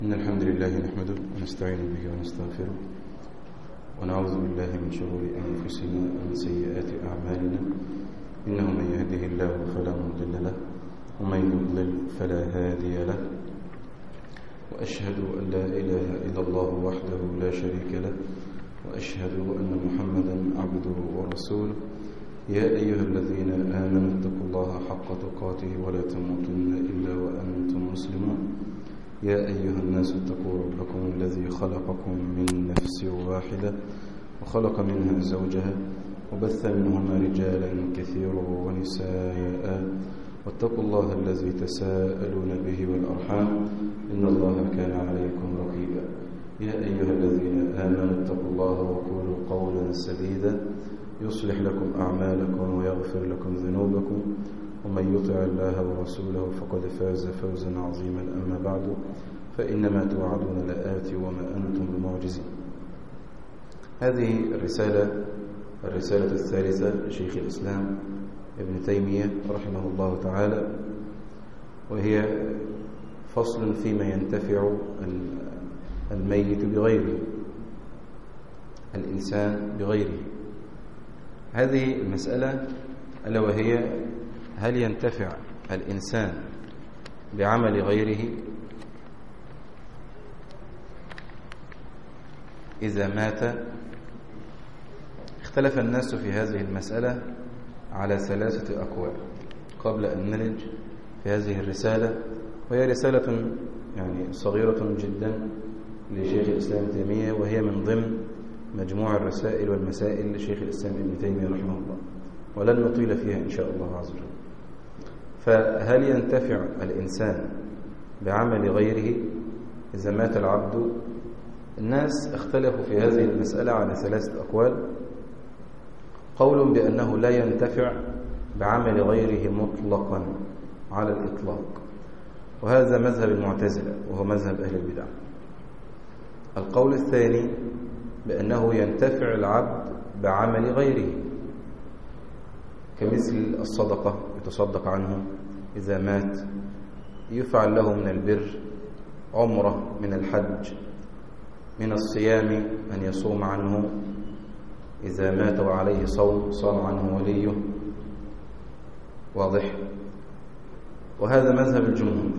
إن الحمد لله نحمده ونستعين به ونستغفره ونعوذ بالله من شرور أنفسنا ومن سيئات أعمالنا إنه من يهده الله فلا مضل له ومن يضلل فلا هادي له وأشهد أن لا إله إلا الله وحده لا شريك له وأشهد أن محمدا عبده ورسوله يا أيها الذين آمنوا اتقوا الله حق تقاته ولا تموتن إلا وأنتم مسلمون يا أيها الناس اتقوا ربكم الذي خلقكم من نفس واحدة وخلق منها زوجها وبث منهما رجالا كثيرا ونساء واتقوا الله الذي تساءلون به والأرحام إن الله كان عليكم رقيبا يا أيها الذين آمنوا اتقوا الله وقولوا قولا سديدا يصلح لكم أعمالكم ويغفر لكم ذنوبكم ومن يطع الله ورسوله فقد فاز فوزا عظيما أما بعد فإنما توعدون لآت وما أنتم بمعجزين. هذه الرسالة الثالثة لشيخ الإسلام ابن تيمية رحمه الله تعالى، وهي فصل فيما ينتفع الميت بغيره، الإنسان بغيره. هذه المسألة ألا وهي: هل ينتفع الإنسان بعمل غيره إذا مات؟ اختلف الناس في هذه المسألة على 3 أقوال قبل أن نلج في هذه الرسالة، وهي رسالة يعني صغيرة جدا لشيخ الإسلام ابن تيمية، وهي من ضمن مجموع الرسائل والمسائل لشيخ الإسلام ابن تيمية رحمه الله، ولن نطيل فيها إن شاء الله عز وجل. فهل ينتفع الإنسان بعمل غيره إذا مات العبد؟ الناس اختلفوا في هذه المسألة على 3 أقوال. قول بأنه لا ينتفع بعمل غيره مطلقا على الإطلاق، وهذا مذهب المعتزلة وهو مذهب أهل البدع. القول الثاني بأنه ينتفع العبد بعمل غيره، كمثل الصدقة، يتصدق عنه إذا مات، يفعل له من البر، عمرة، من الحج، من الصيام أن يصوم عنه إذا مات وعليه صوم صام عنه وليه، واضح؟ وهذا مذهب الجمهور.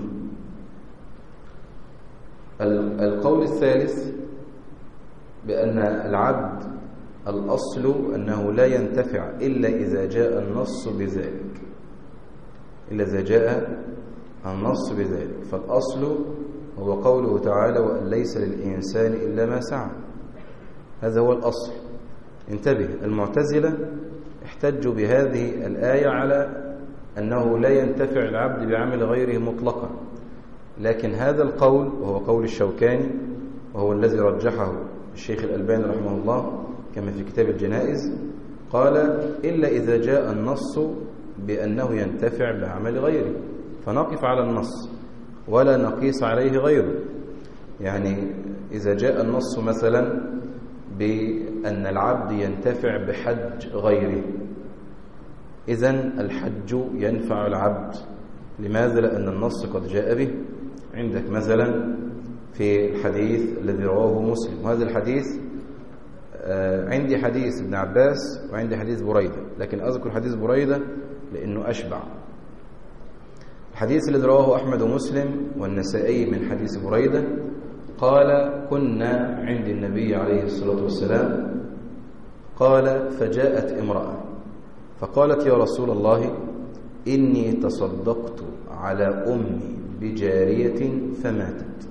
القول الثالث بأن العبد الأصل أنه لا ينتفع إلا إذا جاء النص بذلك، إلا إذا جاء النص بذلك. فالأصل هو قوله تعالى: وأن ليس للإنسان إلا ما سعى. هذا هو الأصل. انتبه، المعتزلة احتجوا بهذه الآية على أنه لا ينتفع العبد بعمل غيره مطلقا، لكن هذا القول وهو قول الشوكاني، وهو الذي رجحه الشيخ الألباني رحمه الله كما في كتاب الجنائز، قال: إلا إذا جاء النص بأنه ينتفع بعمل غيره، فنقف على النص ولا نقيس عليه غيره. يعني إذا جاء النص مثلا بأن العبد ينتفع بحج غيره، إذن الحج ينفع العبد. لماذا؟ لأن النص قد جاء به. عندك مثلا في الحديث الذي رواه مسلم، وهذا الحديث عندي حديث ابن عباس وعندي حديث بريدة، لكن أذكر حديث بريدة لأنه أشبع. الحديث الذي رواه أحمد ومسلم والنسائي من حديث بريدة قال: كنا عند النبي عليه الصلاة والسلام، قال: فجاءت امرأة فقالت: يا رسول الله، إني تصدقت على أمي بجارية فماتت.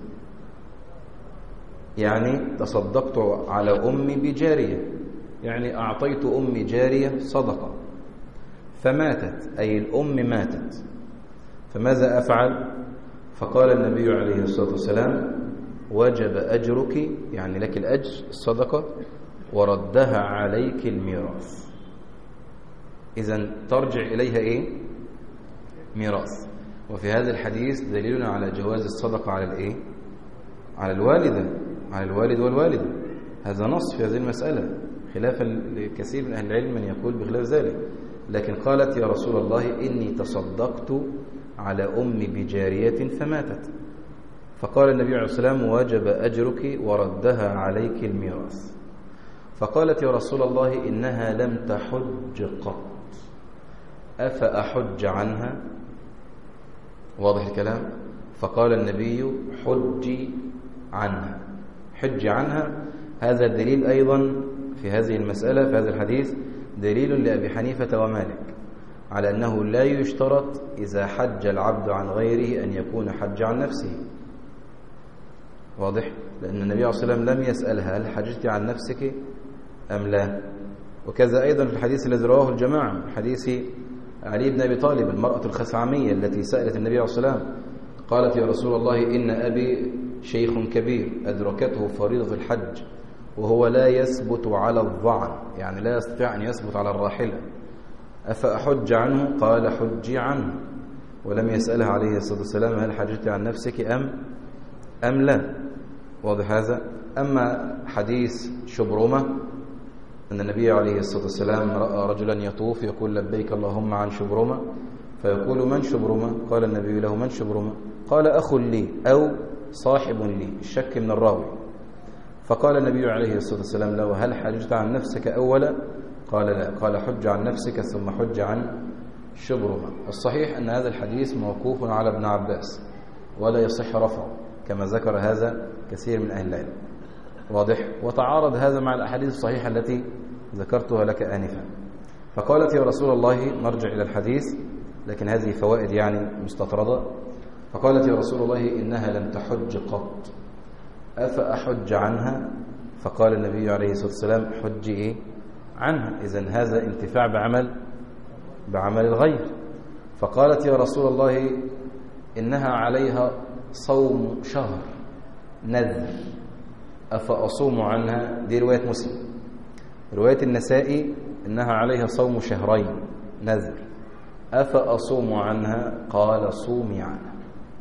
يعني تصدقت على أمي بجارية، يعني أعطيت أمي جارية صدقة، فماتت، أي الأم ماتت، فماذا أفعل؟ فقال النبي عليه الصلاة والسلام: وجب أجرك، يعني لك الأجر الصدقة، وردها عليك الميراث. إذن ترجع إليها إيه؟ ميراث. وفي هذا الحديث دليل على جواز الصدقة على الإيه؟ على الوالدة، على الوالد والوالدة. هذا نص في هذه المسألة، خلافا لكثير من أهل العلم من يقول بخلاف ذلك. لكن قالت: يا رسول الله، إني تصدقت على أمي بجارية فماتت، فقال النبي عليه الصلاة والسلام: وجب أجرك وردها عليك الميراث. فقالت: يا رسول الله إنها لم تحج قط، أفأحج عنها؟ واضح الكلام؟ فقال النبي: حجي عنها. حج عنها. هذا الدليل أيضا في هذه المسألة، في هذا الحديث دليل لأبي حنيفة ومالك على أنه لا يشترط إذا حج العبد عن غيره أن يكون حج عن نفسه. واضح؟ لأن النبي عليه الصلاة والسلام لم يسألها: هل حججت عن نفسك أم لا؟ وكذا أيضا في الحديث الذي رواه الجماعة، حديث علي بن أبي طالب، المرأة الخثعمية التي سألت النبي عليه الصلاة والسلام قالت: يا رسول الله إن أبي شيخ كبير أدركته فريضة الحج وهو لا يثبت على الظعن، يعني لا يستطيع أن يثبت على الراحلة، أفأحج عنه؟ قال: حجي عنه. ولم يسألها عليه الصلاة والسلام: هل حججت عن نفسك أم لا؟ واضح هذا؟ أما حديث شبرمة أن النبي عليه الصلاة والسلام رأى رجلا يطوف يقول: لبيك اللهم عن شبرمة، فيقول: من شبرمة؟ قال النبي له: من شبرمة؟ قال: أخ لي أو صاحب لي، الشك من الراوي. فقال النبي عليه الصلاة والسلام له: هل حججت عن نفسك أولا؟ قال: لا. قال: حج عن نفسك ثم حج عن شبرمة. الصحيح أن هذا الحديث موقوف على ابن عباس ولا يصح رفعه كما ذكر هذا كثير من أهل العلم. واضح؟ وتعارض هذا مع الأحاديث الصحيحة التي ذكرتها لك آنفا. فقالت: يا رسول الله، نرجع إلى الحديث لكن هذه فوائد يعني مستطردة. فقالت: يا رسول الله إنها لم تحج قط، أفأحج عنها؟ فقال النبي عليه الصلاة والسلام: حجي عنها. إذن هذا انتفاع بعمل الغير. فقالت: يا رسول الله إنها عليها صوم شهر نذر، أفأصوم عنها؟ دي رواية مسلم. رواية النسائي إنها عليها صوم شهرين نذر، أفأصوم عنها؟ قال: صومي عنها.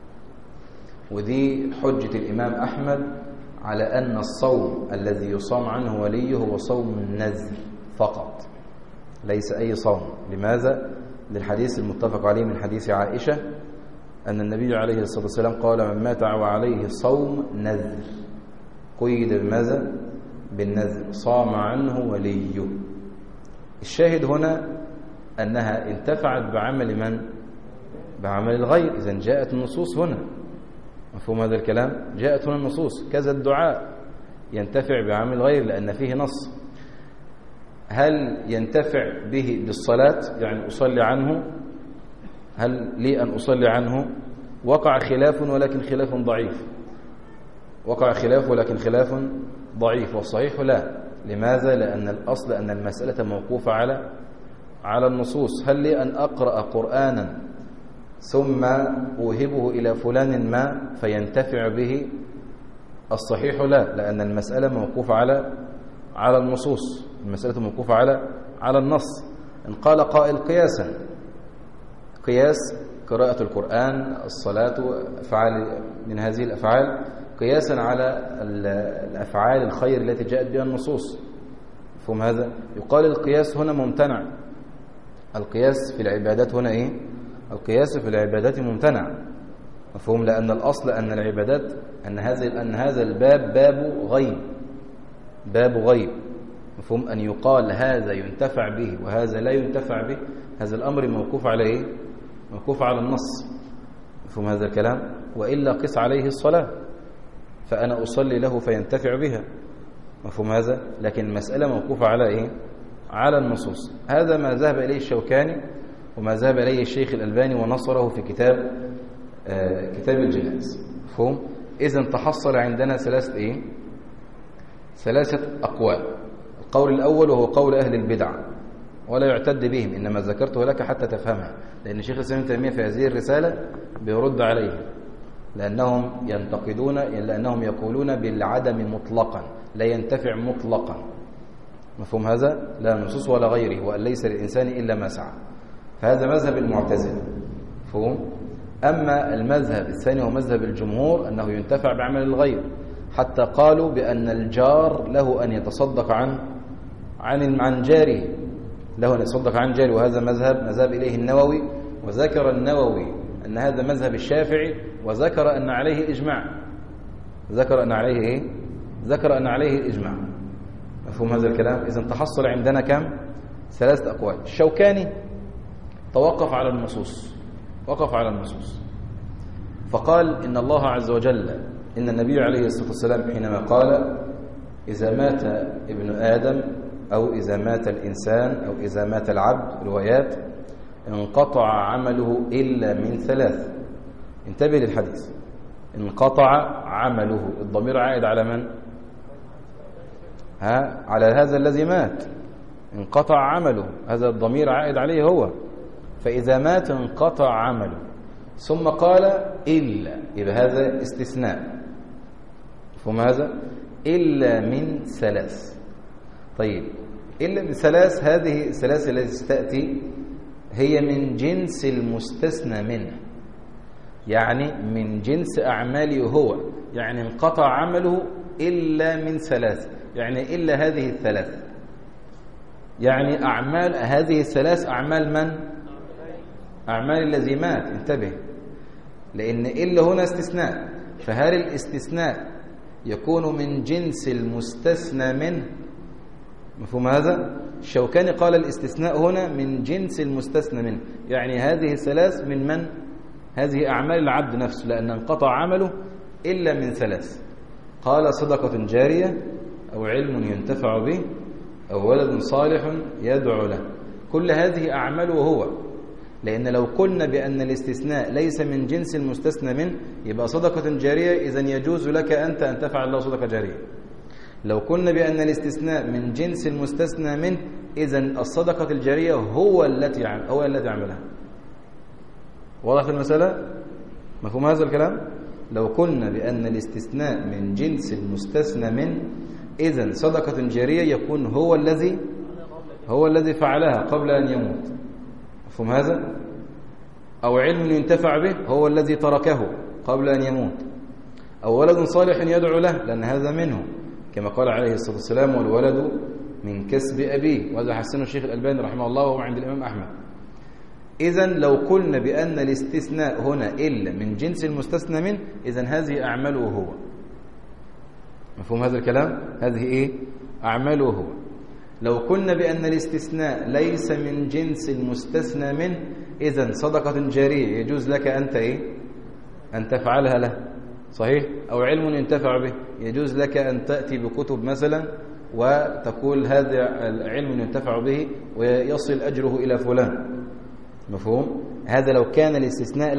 ودي حجة الإمام أحمد على أن الصوم الذي يصام عنه وليه هو صوم النذر فقط، ليس أي صوم. لماذا؟ للحديث المتفق عليه من حديث عائشة أن النبي عليه الصلاة والسلام قال: من مات وعليه صوم نذر، قيد بماذا؟ بالنذر، صام عنه وليه. الشاهد هنا أنها انتفعت بعمل من؟ بعمل الغير. إذن جاءت النصوص هنا، مفهوم هذا الكلام؟ جاءت هنا النصوص. كذا الدعاء ينتفع بعمل الغير لأن فيه نص. هل ينتفع به بالصلاة؟ يعني أصلي عنه، هل لي أن أصلي عنه؟ وقع خلاف ولكن خلاف ضعيف، وقع خلاف ولكن خلاف ضعيف، والصحيح لا. لماذا؟ لأن الأصل أن المسألة موقوفة على النصوص. هل لي أن أقرأ قرآنا ثم أوهبه إلى فلان ما فينتفع به؟ الصحيح لا، لأن المسألة موقوفة على النصوص، المسألة موقوفة على النص. إن قال قائل: قياسا، قياس قراءة القرآن، الصلاة، أفعال من هذه الأفعال، قياسا على الأفعال الخير التي جاءت بها النصوص، مفهوم هذا؟ يقال القياس هنا ممتنع. القياس في العبادات هنا إيه؟ القياس في العبادات ممتنع، مفهوم؟ لأن الأصل أن العبادات أن هذا الباب باب غيب، مفهوم؟ أن يقال هذا ينتفع به وهذا لا ينتفع به، هذا الأمر موقوف على إيه؟ موقوف على النص، مفهوم هذا الكلام؟ وإلا قس عليه الصلاة، فأنا أصلي له فينتفع بها، مفهوم هذا؟ لكن المسألة موقوفة على إيه؟ على النصوص. هذا ما ذهب إليه الشوكاني وما ذهب إليه الشيخ الألباني ونصره في كتاب الجنائز، مفهوم؟ إذن تحصل عندنا ثلاثة أقوال. القول الأول وهو قول أهل البدع ولا يعتد بهم، إنما ذكرته لك حتى تفهمها، لأن شيخ الإسلام ابن تيمية في هذه الرسالة بيرد عليه، لأنهم ينتقدون، لأنهم يقولون بالعدم مطلقا، لا ينتفع مطلقا، مفهوم هذا؟ لا نصوص ولا غيره، وأن ليس للإنسان إلا ما سعى. فهذا مذهب المعتزلة، مفهوم؟ أما المذهب الثاني هو مذهب الجمهور أنه ينتفع بعمل الغير، حتى قالوا بأن الجار له أن يتصدق عن جاره، له أن يتصدق عن جاره، وهذا مذهب إليه النووي، وذكر النووي أن هذا مذهب الشافعي، وذكر أن عليه الإجماع، ذكر أن عليه إيه؟ ذكر أن عليه الإجماع. مفهوم هذا الكلام؟ إذن تحصل عندنا كم؟ 3 أقوال. الشوكاني توقف على النصوص، وقف على النصوص فقال إن الله عز وجل، إن النبي عليه الصلاة والسلام حينما قال إذا مات ابن آدم أو إذا مات الإنسان أو إذا مات العبد، روايات، انقطع عمله إلا من 3. انتبه للحديث، انقطع عمله، الضمير عائد على من؟ على هذا الذي مات. انقطع عمله، هذا الضمير عائد عليه هو، فإذا مات انقطع عمله. ثم قال إلا، يبقى هذا استثناء. مفهوم هذا؟ إلا من 3. طيب إلا من 3، هذه الثلاث التي تأتي هي من جنس المستثنى منه، يعني من جنس أعماله هو، يعني انقطع عمله إلا من 3، يعني إلا هذه ال3، يعني أعمال هذه ال3 أعمال من؟ أعمال الذي مات. انتبه، لأن إلا هنا استثناء، فهل الاستثناء يكون من جنس المستثنى منه؟ مفهوم هذا؟ الشوكاني قال الاستثناء هنا من جنس المستثنى منه، يعني هذه ال3 من؟ هذه أعمال العبد نفسه، لأن انقطع عمله إلا من 3. قال صدقة جارية أو علم ينتفع به أو ولد صالح يدعو له، كل هذه أعماله هو. لأن لو قلنا بأن الاستثناء ليس من جنس المستثنى منه يبقى صدقة جارية، إذن يجوز لك أنت أن تفعل الله صدقة جارية. لو قلنا بأن الاستثناء من جنس المستثنى منه إذن الصدقة الجارية هو التي عملها. واضح المسألة؟ مفهوم هذا الكلام؟ لو قلنا بأن الاستثناء من جنس المستثنى منه إذن صدقة جارية يكون هو الذي فعلها قبل أن يموت. مفهوم هذا؟ أو علم ينتفع به، هو الذي تركه قبل أن يموت. أو ولد صالح يدعو له، لأن هذا منه، كما قال عليه الصلاة والسلام والولد من كسب أبيه، وهذا حسنه الشيخ الألباني رحمه الله وهو عند الإمام أحمد. إذن لو قلنا بأن الاستثناء هنا إلا من جنس المستثنى منه إذن هذه أعماله هو. مفهوم هذا الكلام؟ هذه إيه؟ أعماله هو. لو قلنا بأن الاستثناء ليس من جنس المستثنى منه إذن صدقة جارية يجوز لك أنت إيه؟ أن تفعلها له، صحيح؟ أو علم ينتفع به، يجوز لك أن تأتي بكتب مثلا وتقول هذا علم ينتفع به ويصل أجره إلى فلان. مفهوم؟ هذا لو كان الاستثناء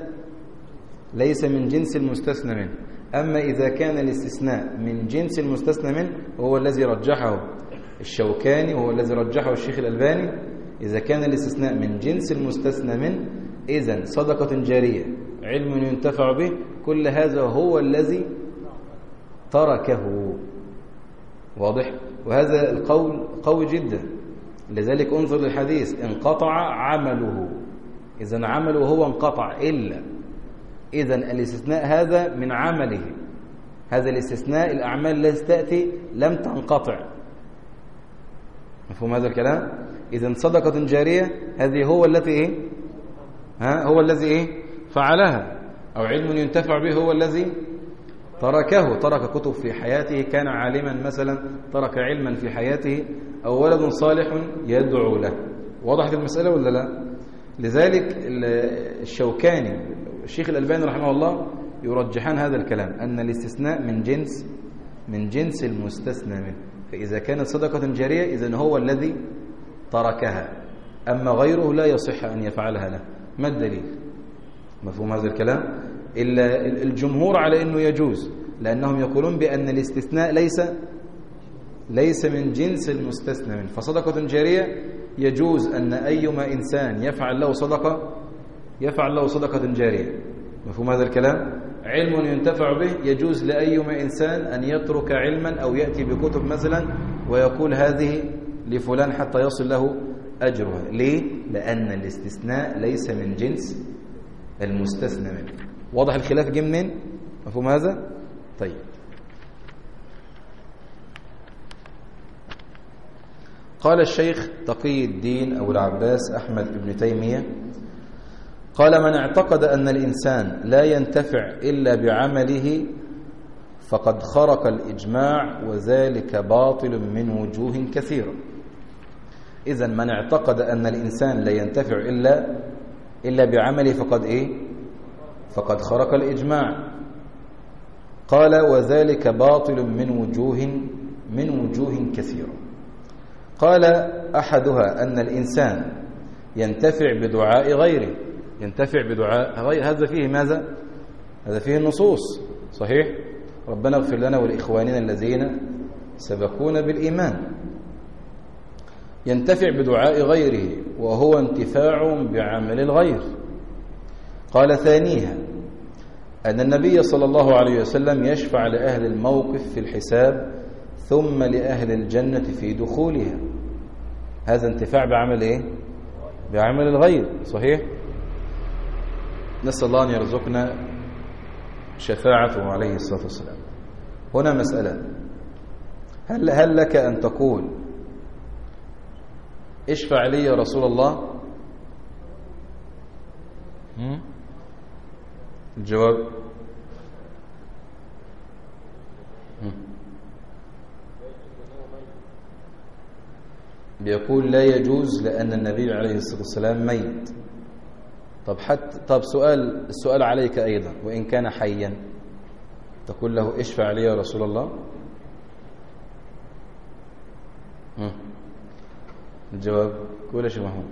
ليس من جنس المستثنى منه. أما إذا كان الاستثناء من جنس المستثنى منه وهو الذي رجحه الشوكاني وهو الذي رجحه الشيخ الألباني، إذا كان الاستثناء من جنس المستثنى منه إذن صدقة جارية، علم ينتفع به، كل هذا هو الذي تركه. واضح؟ وهذا القول قوي جدا، لذلك انظر للحديث انقطع عمله، إذن عمله هو انقطع إلا، إذن الاستثناء هذا من عمله، هذا الاستثناء الأعمال التي تأتي لم تنقطع. مفهوم هذا الكلام؟ إذن صدقة جارية هذه هو التي إيه؟ هو الذي إيه؟ فعلها. أو علم ينتفع به هو الذي ترك كتب في حياته، كان عالما مثلا ترك علما في حياته، أو ولد صالح يدعو له. وضحت المسألة ولا لا؟ لذلك الشوكاني الشيخ الألباني رحمه الله يرجحان هذا الكلام، أن الاستثناء من جنس المستثنى منه، فإذا كانت صدقة جارية إذن هو الذي تركها، أما غيره لا يصح أن يفعلها له. ما الدليل؟ مفهوم هذا الكلام؟ إلا الجمهور على أنه يجوز، لأنهم يقولون بأن الاستثناء ليس من جنس المستثنى منه، فصدقة جارية يجوز أن أيما إنسان يفعل له صدقة جارية. مفهوم هذا الكلام؟ علم ينتفع به يجوز لأيما إنسان أن يترك علما أو يأتي بكتب مثلا ويقول هذه لفلان حتى يصل له أجرها. ليه؟ لأن الاستثناء ليس من جنس المستثنى منه. واضح الخلاف جه منين؟ مفهوم هذا؟ طيب، قال الشيخ تقي الدين أبو العباس أحمد بن تيمية قال: من اعتقد أن الإنسان لا ينتفع إلا بعمله فقد خرق الإجماع وذلك باطل من وجوه كثيرة. إذن من اعتقد أن الإنسان لا ينتفع إلا بعمله فقد خرق الإجماع. قال وذلك باطل من وجوه كثيرة. قال أحدها أن الإنسان ينتفع بدعاء غيره. هذا فيه ماذا؟ هذا فيه النصوص صحيح. ربنا اغفر لنا ولإخواننا الذين سبقونا بالإيمان. ينتفع بدعاء غيره وهو انتفاع بعمل الغير. قال ثانيها أن النبي صلى الله عليه وسلم يشفع لأهل الموقف في الحساب ثم لأهل الجنة في دخولها. هذا انتفاع بعمل بعمل الغير صحيح. نسأل الله أن يرزقنا شفاعته عليه الصلاة والسلام. هنا مسألة، هل لك أن تقول اشفع لي يا رسول الله؟ الجواب بيقول لا يجوز لأن النبي عليه الصلاة والسلام ميت. طب السؤال عليك أيضا، وإن كان حيا تقول له اشفع لي يا رسول الله؟ الجواب قول شيء محمود.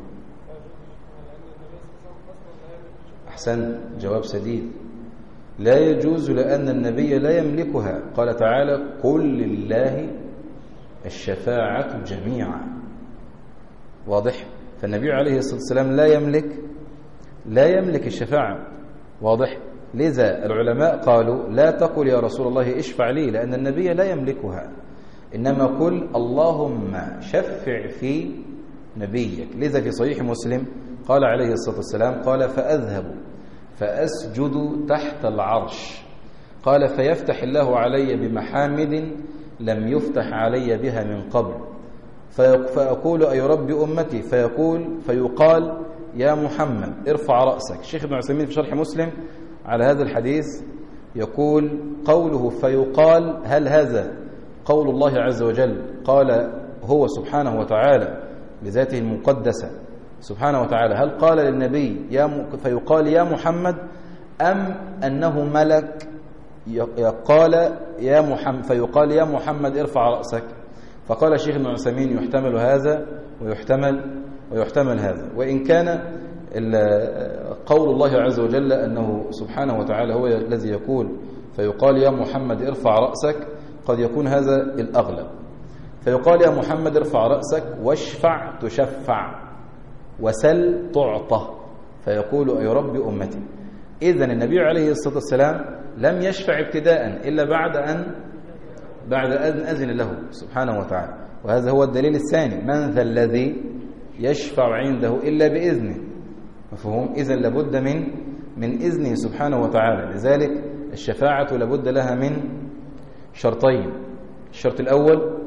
أحسن، جواب سديد. لا يجوز لأن النبي لا يملكها. قال تعالى قل لله الشفاعة جميعا. واضح. فالنبي عليه الصلاة والسلام لا يملك الشفاعة. واضح. لذا العلماء قالوا لا تقل يا رسول الله اشفع لي لأن النبي لا يملكها، إنما قل اللهم شفع في نبيك. لذا في صحيح مسلم قال عليه الصلاة والسلام قال فأذهب فأسجد تحت العرش. قال فيفتح الله علي بمحامد لم يفتح علي بها من قبل، فأقول أي رب أمتي، فيقال يا محمد ارفع رأسك. الشيخ ابن عثيمين في شرح مسلم على هذا الحديث يقول قوله فيقال هل هذا قول الله عز وجل قال هو سبحانه وتعالى لذاته المقدسة سبحانه وتعالى، هل قال للنبي فيقال يا محمد، أم أنه ملك قال فيقال يا محمد ارفع رأسك؟ فقال الشيخ ابن عثيمين يحتمل هذا ويحتمل هذا. وإن كان قول الله عز وجل أنه سبحانه وتعالى هو الذي يقول فيقال يا محمد ارفع رأسك، قد يكون هذا الأغلب. فيقال يا محمد ارفع رأسك واشفع تشفع وسل تعطى، فيقول أي رب أمتي. إذن النبي عليه الصلاة والسلام لم يشفع ابتداء إلا بعد أن أذن له سبحانه وتعالى. وهذا هو الدليل الثاني، من ذا الذي يشفع عنده إلا بإذنه. مفهوم؟ إذن لابد من إذنه سبحانه وتعالى. لذلك الشفاعة لابد لها من شرطين. الشرط الأول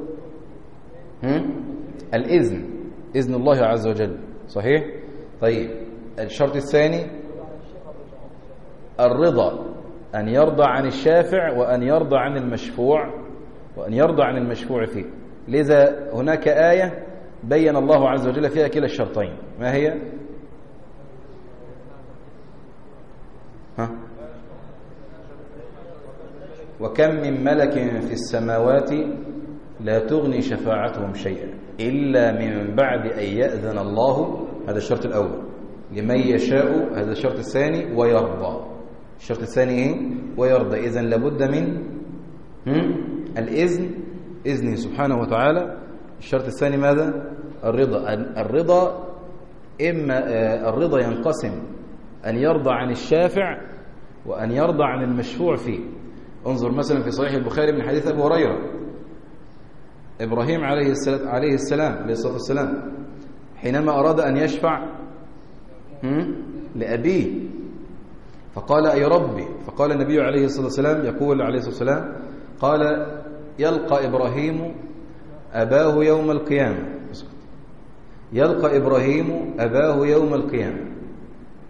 الإذن، إذن الله عز وجل صحيح. طيب الشرط الثاني الرضا، أن يرضى عن الشافع وأن يرضى عن المشفوع فيه. لذا هناك آية بين الله عز وجل فيها كلا الشرطين. ما هي؟ وكم من ملك في السماوات لا تغني شفاعتهم شيئا إلا من بعد أن يأذن الله، هذا الشرط الأول، لمن يشاء، هذا الشرط الثاني، ويرضى. الشرط الثاني ويرضى. إذن لابد من الإذن، إذنه سبحانه وتعالى. الشرط الثاني ماذا؟ الرضا. إما الرضا ينقسم أن يرضى عن الشافع وأن يرضى عن المشفوع فيه. انظر مثلا في صحيح البخاري من حديث أبي هريرة، إبراهيم عليه الصلاة والسلام حينما أراد أن يشفع لأبيه فقال أي ربي، فقال النبي عليه الصلاة والسلام يقول عليه الصلاة والسلام قال يلقى إبراهيم أباه يوم القيامة، يلقى إبراهيم أباه يوم القيامة،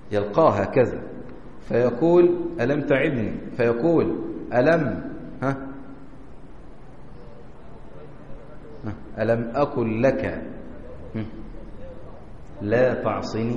يلقاه هكذا، فيقول ألم تعدني، فيقول ألم ألم أقل لك لا تعصني.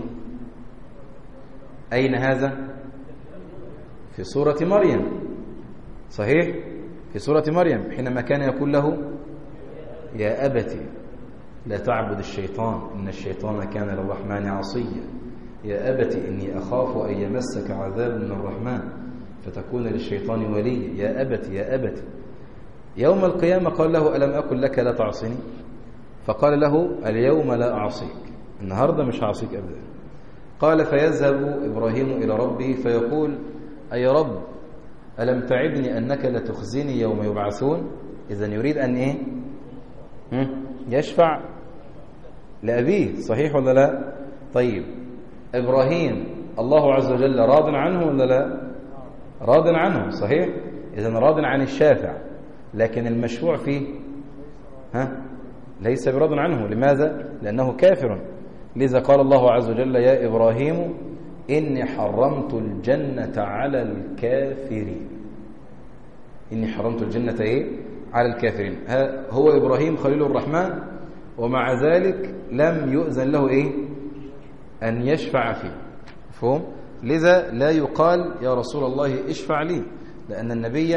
أين هذا؟ في سورة مريم، صحيح؟ في سورة مريم حينما كان يقول له يا أبت لا تعبد الشيطان إن الشيطان كان للرحمن عصيا، يا أبت إني أخاف أن يمسك عذاب من الرحمن فتكون للشيطان وليا، يا أبت يا أبت. يوم القيامة قال له ألم أقل لك لا تعصني؟ فقال له اليوم لا أعصيك، النهاردة مش هعصيك أبدا. قال فيذهب إبراهيم إلى ربه فيقول أي رب ألم تعدني أنك لتخزني يوم يبعثون. إذن يريد أن إيه؟ يشفع لأبيه، صحيح ولا لا؟ طيب إبراهيم الله عز وجل راض عنه ولا لا؟ راض عنه، صحيح؟ إذن راض عن الشافع، لكن المشفوع فيه ليس براض عنه. لماذا؟ لأنه كافر. لذا قال الله عز وجل يا إبراهيم إني حرمت الجنة على الكافرين. إني حرمت الجنة إيه؟ على الكافرين. هو إبراهيم خليل الرحمن، ومع ذلك لم يؤذن له إيه؟ أن يشفع فيه. مفهوم؟ لذا لا يقال يا رسول الله اشفع لي، لأن النبي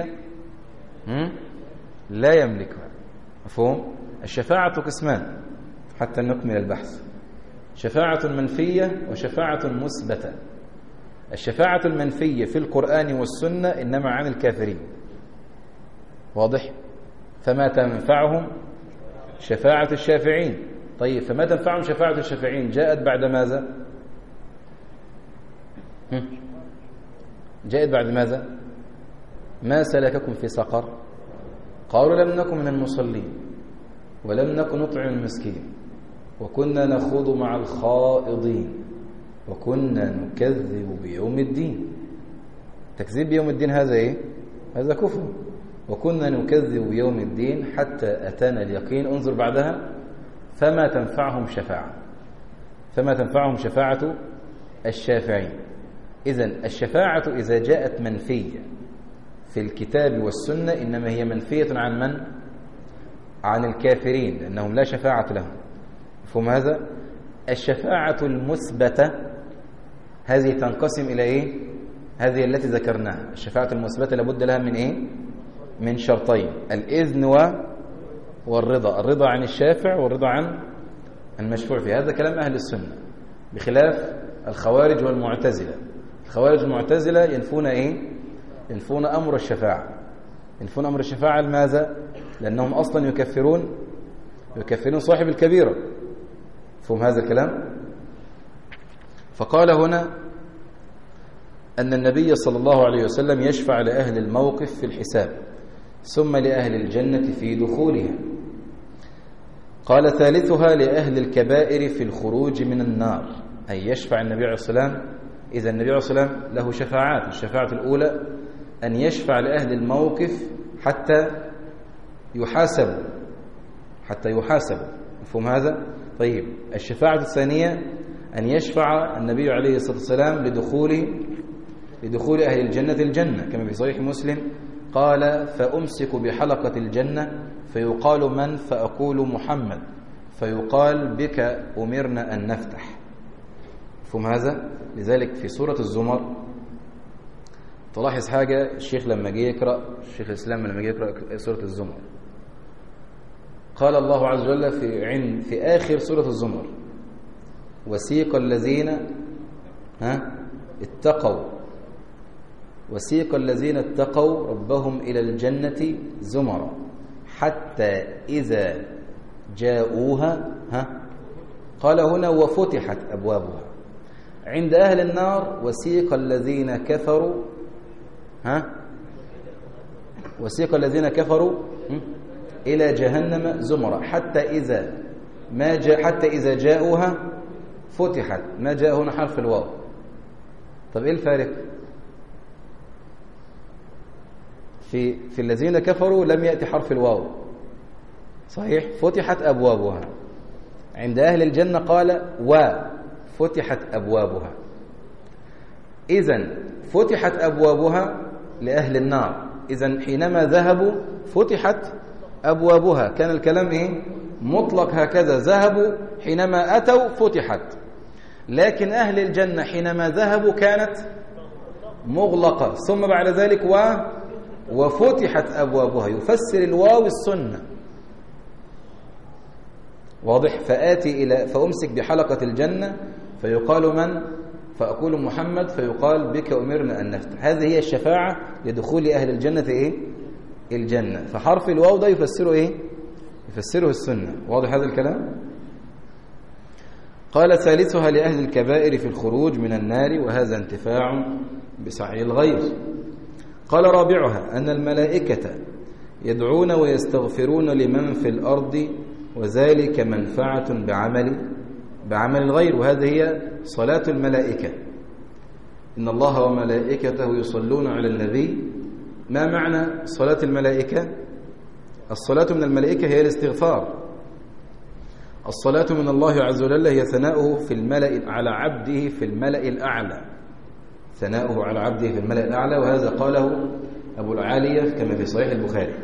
لا يملكها. مفهوم؟ الشفاعة قسمان حتى نكمل البحث: شفاعة منفية وشفاعة مثبتة. الشفاعة المنفية في القرآن والسنة إنما عن الكافرين، واضح؟ فما تنفعهم شفاعة الشافعين. طيب فما تنفعهم شفاعة الشافعين جاءت بعد ماذا؟ جاءت بعد ماذا؟ ما سلككم في سقر؟ قالوا لم نكن من المصلين ولم نكن نطعم المسكين وكنا نخوض مع الخائضين وكنا نكذب بيوم الدين. تكذيب بيوم الدين هذا ايه؟ هذا كفر. وكنا نكذب بيوم الدين حتى أتانا اليقين. انظر بعدها: فما تنفعهم شفاعة. فما تنفعهم شفاعة الشافعين. إذن الشفاعة إذا جاءت منفية في الكتاب والسنة إنما هي منفية عن من؟ عن الكافرين، لأنهم لا شفاعة لهم. مفهوم هذا؟ الشفاعة المثبتة هذه تنقسم إلى إيه؟ هذه التي ذكرناها. الشفاعة المثبتة لابد لها من إيه؟ من شرطين: الإذن والرضا. الرضا عن الشافع والرضا عن المشفوع فيه. هذا كلام أهل السنة، بخلاف الخوارج والمعتزلة. الخوارج والمعتزلة ينفون إيه؟ ينفون أمر الشفاعة. ينفون أمر الشفاعة. لماذا؟ لأنهم أصلا يكفرون صاحب الكبيرة. فهم هذا الكلام؟ فقال هنا أن النبي صلى الله عليه وسلم يشفع لأهل الموقف في الحساب ثم لأهل الجنة في دخولها. قال ثالثها لأهل الكبائر في الخروج من النار، أي يشفع النبي عليه الصلاة والسلام. إذا النبي عليه الصلاة والسلام له شفاعات. الشفاعة الأولى أن يشفع لأهل الموقف حتى يحاسبوا. مفهوم هذا؟ طيب الشفاعة الثانية أن يشفع النبي عليه الصلاة والسلام لدخول أهل الجنة كما في صحيح مسلم قال: فأمسك بحلقة الجنة فيقال من؟ فأقول محمد، فيقال بك أمرنا أن نفتح. مفهوم هذا؟ لذلك في سورة الزمر تلاحظ حاجة: الشيخ لما جه يقرأ، الشيخ الإسلام لما جه يقرأ سورة الزمر قال الله عز وجل في آخر سورة الزمر: وسيق الذين اتقوا ربهم إلى الجنة زمرا حتى إذا جاءوها قال هنا وفتحت أبوابها. عند أهل النار وسيق الذين كفروا إلى جهنم زمرا حتى إذا جاءوها فتحت. ما جاء هنا حرف الواو. طب إيه الفارق؟ في الذين كفروا لم يأتي حرف الواو، صحيح؟ فتحت أبوابها. عند أهل الجنة قال وفتحت أبوابها. إذن فتحت أبوابها لأهل النار. إذن حينما ذهبوا فتحت أبوابها. كان الكلام إيه؟ مطلق هكذا ذهبوا حينما أتوا فتحت، لكن أهل الجنة حينما ذهبوا كانت مغلقة، ثم بعد ذلك وفتحت أبوابها. يفسر الواو السنة، واضح. فأمسك بحلقة الجنة فيقال من؟ فأقول محمد فيقال بك أمرنا أن نفتح. هذه هي الشفاعة لدخول أهل الجنة الجنة. فحرف الواو ده يفسره يفسره السنة. واضح هذا الكلام؟ قال ثالثها لأهل الكبائر في الخروج من النار، وهذا انتفاع بسعي الغير. قال رابعها أن الملائكة يدعون ويستغفرون لمن في الأرض، وذلك منفعة بعمل الغير، وهذه هي صلاة الملائكة. إن الله وملائكته يصلون على النبي. ما معنى صلاة الملائكة؟ الصلاة من الملائكة هي الاستغفار. الصلاة من الله عز وجل هي ثناؤه في الملأ على عبده في الملأ الأعلى، ثناؤه على عبده في الملأ الأعلى، وهذا قاله أبو العالية كما في صحيح البخاري.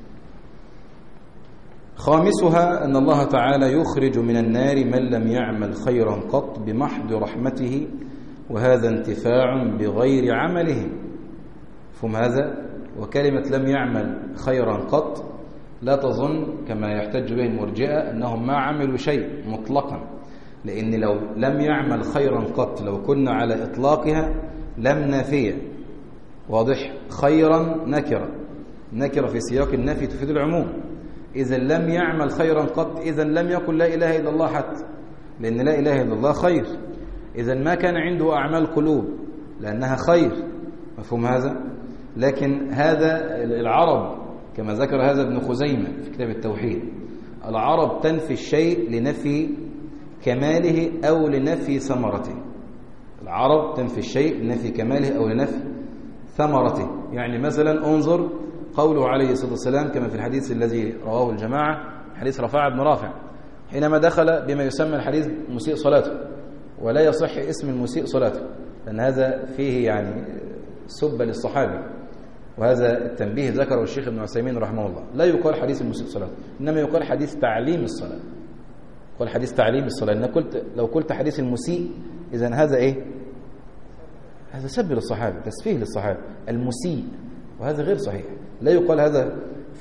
خامسها أن الله تعالى يخرج من النار من لم يعمل خيرا قط بمحض رحمته، وهذا انتفاع بغير عمله. فهم هذا؟ وكلمة لم يعمل خيرا قط لا تظن كما يحتج به المرجئة أنهم ما عملوا شيء مطلقا، لأن لو لم يعمل خيرا قط لو كنا على إطلاقها لم نافية. واضح؟ خيرا نكرة في سياق النفي تفيد العموم. إذا لم يعمل خيرا قط إذا لم يقل لا إله إلا الله حتى، لأن لا إله إلا الله خير. إذا ما كان عنده أعمال قلوب لأنها خير. مفهوم هذا؟ لكن هذا العرب كما ذكر هذا ابن خزيمة في كتاب التوحيد، العرب تنفي الشيء لنفي كماله أو لنفي ثمرته. العرب تنفي الشيء لنفي كماله أو لنفي ثمرته. يعني مثلا انظر قوله عليه الصلاة والسلام كما في الحديث الذي رواه الجماعة، حديث رفاعة بن رافع، حينما دخل بما يسمى الحديث مسيء صلاته، ولا يصح اسم المسيء صلاته لأن هذا فيه يعني سب للصحابي، وهذا التنبيه ذكره الشيخ ابن عثيمين رحمه الله. لا يقال حديث المسيء صلاته، إنما يقال حديث تعليم الصلاة. يقال حديث تعليم الصلاة. إن لو قلت حديث المسيء إذن هذا هذا سب للصحابة، تسفيه للصحابة المسيء، وهذا غير صحيح. لا يقال هذا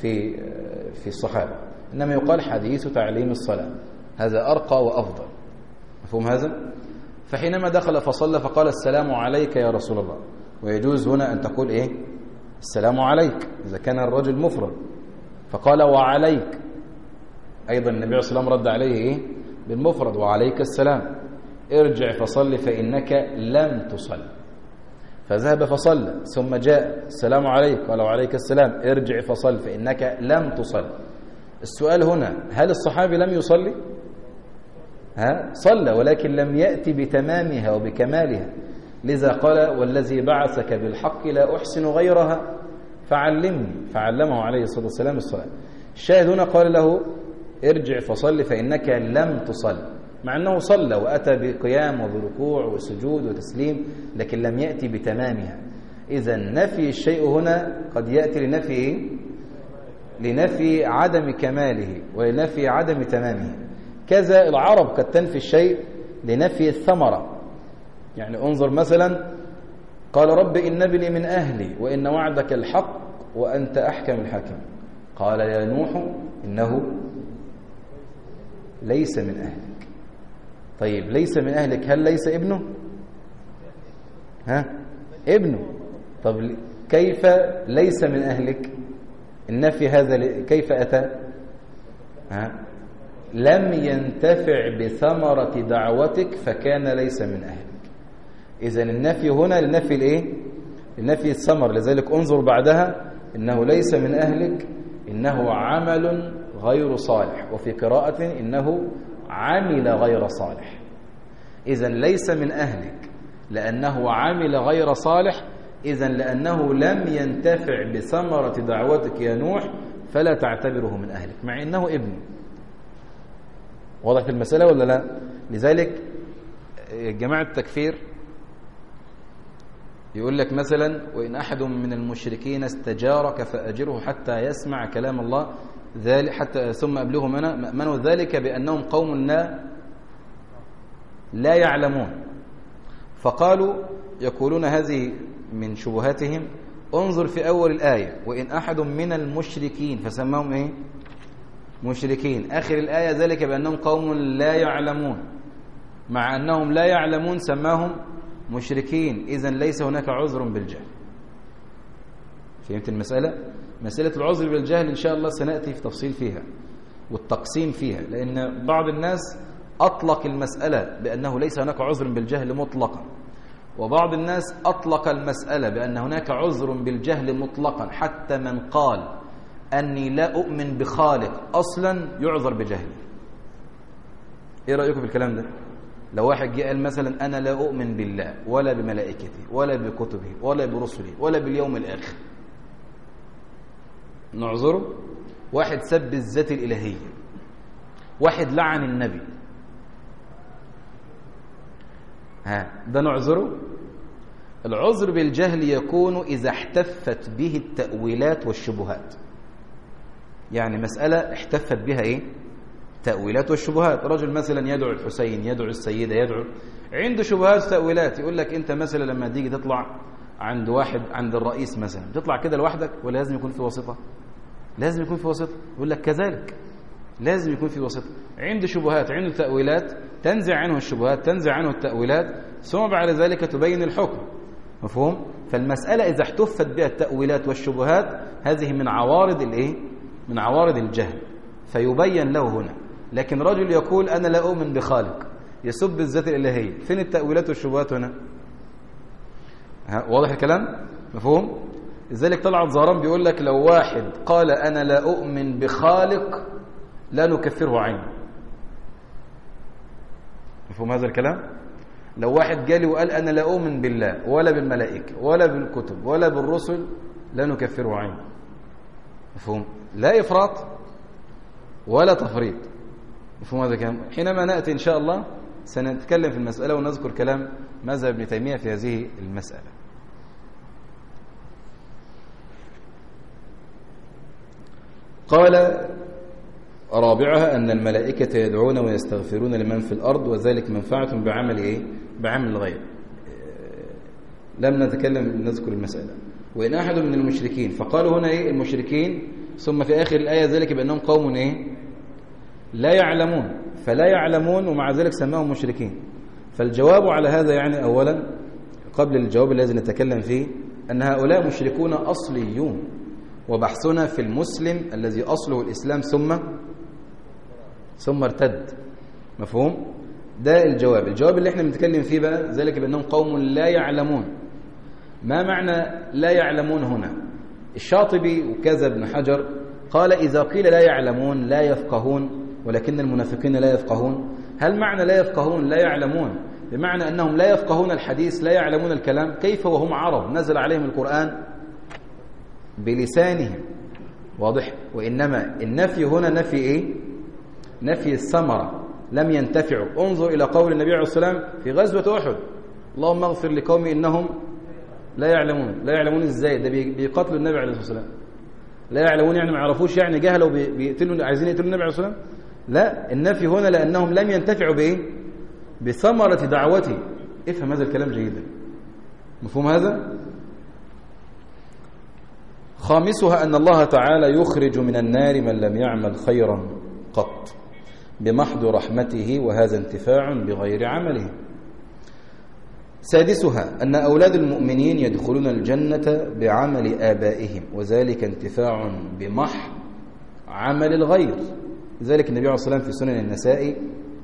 في الصحابة، إنما يقال حديث تعليم الصلاة، هذا أرقى وأفضل. مفهوم هذا؟ فحينما دخل فصلى فقال السلام عليك يا رسول الله، ويجوز هنا أن تقول السلام عليك إذا كان الرجل مفرد، فقال وعليك أيضا النبي صلى الله عليه وسلم رد عليه بالمفرد وعليك السلام، ارجع فصل فإنك لم تصل. فذهب فصلى ثم جاء السلام عليك قال وعليك السلام ارجع فصل فإنك لم تصل. السؤال هنا هل الصحابي لم يصلي؟ صلى ولكن لم يأتي بتمامها وبكمالها، لذا قال والذي بعثك بالحق لا أحسن غيرها فعلمني، فعلمه عليه الصلاة والسلام الصلاة. الشاهد هنا قال له ارجع فصل فإنك لم تصل، مع أنه صلى وأتى بقيام وبركوع وسجود وتسليم، لكن لم يأتي بتمامها. إذا نفي الشيء هنا قد يأتي لنفي عدم كماله ولنفي عدم تمامه. كذا العرب قد تنفي الشيء لنفي الثمرة. يعني انظر مثلا قال رب إن ابني من أهلي وإن وعدك الحق وأنت أحكم الحاكم. قال يا نوح إنه ليس من أهلك. طيب ليس من أهلك، هل ليس ابنه؟ ابنه. طب كيف ليس من أهلك؟ النفي هذا كيف أتى؟ لم ينتفع بثمرة دعوتك فكان ليس من أهلك. إذن النفي هنا لنفي لنفي الثمر. لذلك انظر بعدها إنه ليس من أهلك إنه عمل غير صالح، وفي قراءة إنه عمل غير صالح. إذن ليس من أهلك لأنه عمل غير صالح، إذن لأنه لم ينتفع بثمرة دعوتك يا نوح فلا تعتبره من أهلك، مع إنه ابن. واضح المسألة ولا لا؟ لذلك جماعة التكفير يقول لك مثلا وإن أحد من المشركين استجارك فأجره حتى يسمع كلام الله ذلك حتى ثم أبلغوا منوا ذلك بأنهم قوم لا يعلمون. فقالوا يقولون هذه من شبهاتهم. انظر في أول الآية وإن أحد من المشركين فسماهم إيه؟ مشركين. آخر الآية ذلك بأنهم قوم لا يعلمون، مع أنهم لا يعلمون سماهم مشركين. إذن ليس هناك عذر بالجهل. فهمت المسألة؟ مسألة العذر بالجهل إن شاء الله سنأتي في تفصيل فيها والتقسيم فيها، لأن بعض الناس أطلق المسألة بأنه ليس هناك عذر بالجهل مطلقا، وبعض الناس أطلق المسألة بأن هناك عذر بالجهل مطلقا، حتى من قال أني لا أؤمن بخالق أصلا يعذر بجهله. إيه رأيكم في الكلام ده؟ لو واحد جاء قال مثلا أنا لا أؤمن بالله ولا بملائكته ولا بكتبه ولا برسله ولا باليوم الآخر، نعذره؟ واحد سب الذات الإلهية، واحد لعن النبي، ده نعذره؟ العذر بالجهل يكون إذا احتفت به التأويلات والشبهات. يعني مسألة احتفت بها إيه؟ تأويلات والشبهات. رجل مثلا يدعو الحسين، يدعو السيدة، يدعو، عنده شبهات تأويلات. يقول لك أنت مثلا لما تيجي تطلع عند واحد، عند الرئيس مثلا، تطلع كده لوحدك ولا لازم يكون في واسطة؟ لازم يكون في واسطة. يقول لك كذلك لازم يكون في واسطة. عنده شبهات، عنده تأويلات، تنزع عنه الشبهات، تنزع عنه التأويلات، ثم بعد ذلك تبين الحكم. مفهوم؟ فالمسألة إذا احتفت بها التأويلات والشبهات هذه من عوارض الإيه؟ من عوارض الجهل، فيبين له هنا. لكن رجل يقول أنا لا أؤمن بخالق، يسب الذات الإلهية، فين التأويلات والشبهات هنا؟ واضح الكلام؟ مفهوم؟ لذلك طلعت زهران بيقول لك لو واحد قال أنا لا أؤمن بخالق لا نكفره عينه. مفهوم هذا الكلام؟ لو واحد جالي وقال أنا لا أؤمن بالله ولا بالملائكة ولا بالكتب ولا بالرسل لا نكفره عينه. مفهوم؟ لا إفراط ولا تفريط. مفهوم هذا الكلام؟ حينما نأتي إن شاء الله سنتكلم في المسألة ونذكر كلام مذهب ابن تيمية في هذه المسألة. قال رابعها أن الملائكة يدعون ويستغفرون لمن في الأرض، وذلك منفعة بعمل إيه؟ بعمل الغير. لم نتكلم نذكر المسألة. وإن أحد من المشركين، فقالوا هنا إيه المشركين، ثم في آخر الآية ذلك بأنهم قوم إيه؟ لا يعلمون. فلا يعلمون ومع ذلك سماهم مشركين. فالجواب على هذا يعني أولا قبل الجواب الذي نتكلم فيه أن هؤلاء مشركون أصليون، وبحثنا في المسلم الذي أصله الإسلام ثم ارتد. مفهوم؟ ده الجواب اللي احنا بنتكلم فيه بقى ذلك بأنهم قوم لا يعلمون. ما معنى لا يعلمون هنا؟ الشاطبي وكذا ابن حجر قال إذا قيل لا يعلمون لا يفقهون ولكن المنافقين لا يفقهون. هل معنى لا يفقهون لا يعلمون بمعنى أنهم لا يفقهون الحديث، لا يعلمون الكلام؟ كيف وهم عرب نزل عليهم القرآن بلسانهم؟ واضح؟ وإنما النفي هنا نفي إيه؟ نفي الثمرة، لم ينتفعوا. انظر إلى قول النبي عليه الصلاة والسلام في غزوة أحد اللهم اغفر لقومي إنهم لا يعلمون. لا يعلمون إزاي؟ ده بيقتلوا النبي عليه الصلاة والسلام. لا يعلمون يعني ما يعرفوش، يعني جهلوا بيقتلوا، عايزين يقتلوا النبي عليه الصلاة والسلام. لا، النفي هنا لأنهم لم ينتفعوا بإيه؟ بثمرة دعوته. افهم هذا الكلام جيدا. مفهوم هذا؟ خامسها أن الله تعالى يخرج من النار من لم يعمل خيرا قط بمحض رحمته، وهذا انتفاع بغير عمله. سادسها أن أولاد المؤمنين يدخلون الجنة بعمل آبائهم، وذلك انتفاع بمحض عمل الغير. لذلك النبي عليه الصلاة والسلام في سنن النسائي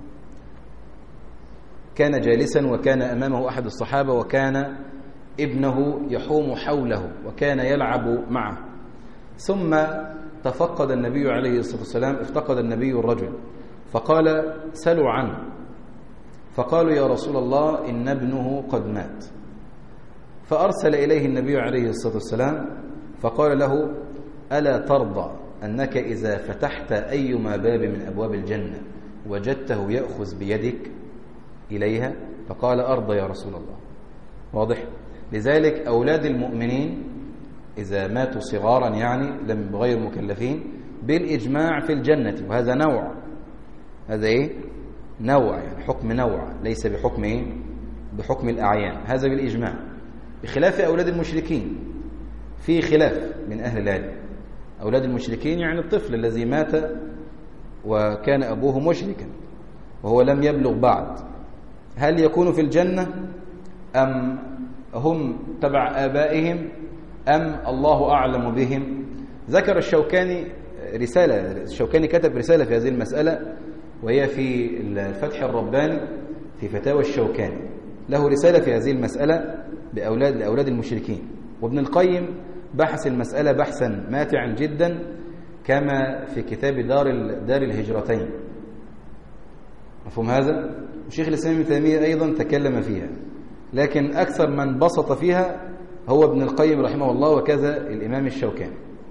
كان جالسا وكان أمامه أحد الصحابة وكان ابنه يحوم حوله وكان يلعب معه، ثم تفقد النبي عليه الصلاة والسلام، افتقد النبي الرجل فقال سلوا عنه، فقالوا يا رسول الله إن ابنه قد مات. فأرسل إليه النبي عليه الصلاة والسلام فقال له ألا ترضى أنك إذا فتحت أيما باب من أبواب الجنة وجدته يأخذ بيدك إليها؟ فقال أرضى يا رسول الله. واضح؟ لذلك أولاد المؤمنين إذا ماتوا صغارا يعني لم غير مكلفين بالإجماع في الجنة، وهذا نوع، هذا إيه؟ نوع، يعني حكم نوع، ليس بحكم إيه؟ بحكم الأعيان، هذا بالإجماع. بخلاف أولاد المشركين، في خلاف من أهل العلم. أولاد المشركين يعني الطفل الذي مات وكان أبوه مشركا وهو لم يبلغ بعد، هل يكون في الجنة أم هم تبع آبائهم أم الله أعلم بهم؟ ذكر الشوكاني رسالة، الشوكاني كتب رسالة في هذه المسألة، وهي في الفتح الرباني في فتاوى الشوكاني، له رسالة في هذه المسألة لأولاد المشركين. وابن القيم بحث المسألة بحثا ماتعا جدا، كما في كتاب دار الهجرتين. مفهوم هذا؟ الشيخ الإسلام ابن تيمية أيضا تكلم فيها، لكن أكثر من بسط فيها هو ابن القيم رحمه الله، وكذا الإمام الشوكاني.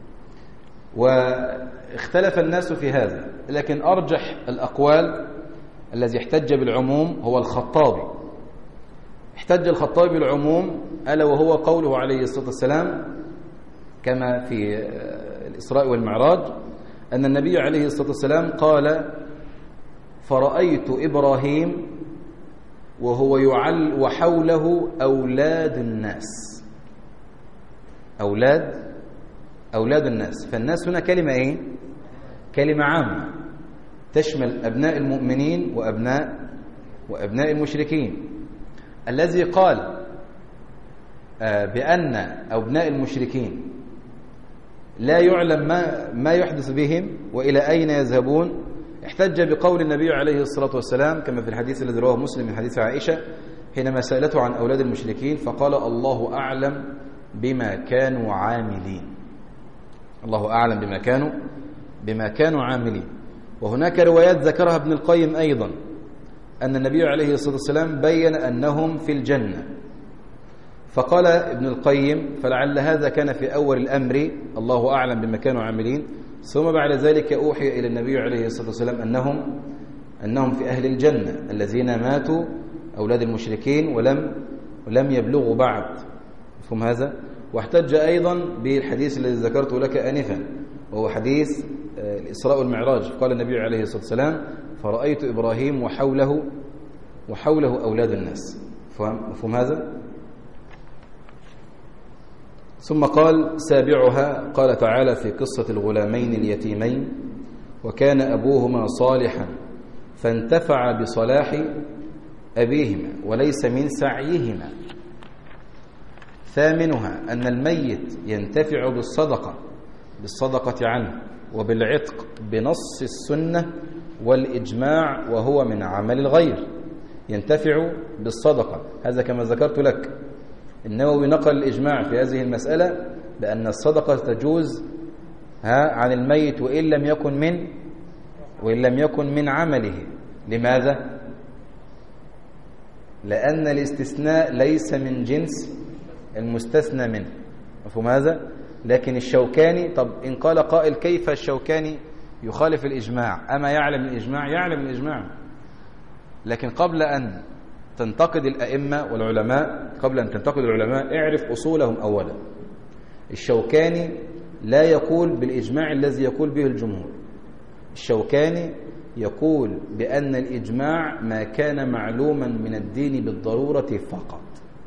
واختلف الناس في هذا، لكن أرجح الأقوال الذي احتج بالعموم هو الخطابي. احتج الخطابي بالعموم، ألا وهو قوله عليه الصلاة والسلام كما في الإسراء والمعراج أن النبي عليه الصلاة والسلام قال: فرأيت إبراهيم وهو يعل وحوله أولاد الناس. أولاد الناس، فالناس هنا كلمة إيه؟ كلمة عامة تشمل أبناء المؤمنين وأبناء المشركين. الذي قال بأن أبناء المشركين لا يعلم ما يحدث بهم وإلى أين يذهبون، احتج بقول النبي عليه الصلاة والسلام كما في الحديث الذي رواه مسلم من حديث عائشة حينما سألته عن أولاد المشركين فقال: الله أعلم بما كانوا عاملين. الله أعلم بما كانوا عاملين. وهناك روايات ذكرها ابن القيم أيضا أن النبي عليه الصلاة والسلام بين أنهم في الجنة، فقال ابن القيم: فلعل هذا كان في أول الأمر، الله أعلم بما كانوا عاملين، ثم بعد ذلك أوحي إلى النبي عليه الصلاة والسلام أنهم في أهل الجنة الذين ماتوا أولاد المشركين ولم يبلغوا بعد. مفهوم هذا؟ واحتج أيضا بالحديث الذي ذكرته لك آنفا، وهو حديث الإسراء والمعراج. قال النبي عليه الصلاة والسلام: فرأيت إبراهيم وحوله أولاد الناس. مفهوم هذا؟ ثم قال: سابعها، قال تعالى في قصة الغلامين اليتيمين: وكان أبوهما صالحا فانتفع بصلاح أبيهما وليس من سعيهما. ثامنها أن الميت ينتفع بالصدقة عنه وبالعتق بنص السنة والإجماع، وهو من عمل الغير. ينتفع بالصدقة، هذا كما ذكرت لك. النووي نقل الإجماع في هذه المسألة بأن الصدقة تجوز عن الميت وإن لم يكن من عمله. لماذا؟ لأن الاستثناء ليس من جنس المستثنى منه. مفهوم هذا؟ لكن الشوكاني، طب إن قال قائل: كيف الشوكاني يخالف الإجماع؟ أما يعلم الإجماع؟ يعلم الإجماع، لكن قبل أن تنتقد الأئمة والعلماء، اعرف أصولهم أولا. الشوكاني لا يقول بالإجماع الذي يقول به الجمهور. الشوكاني يقول بأن الإجماع ما كان معلوما من الدين بالضرورة فقط.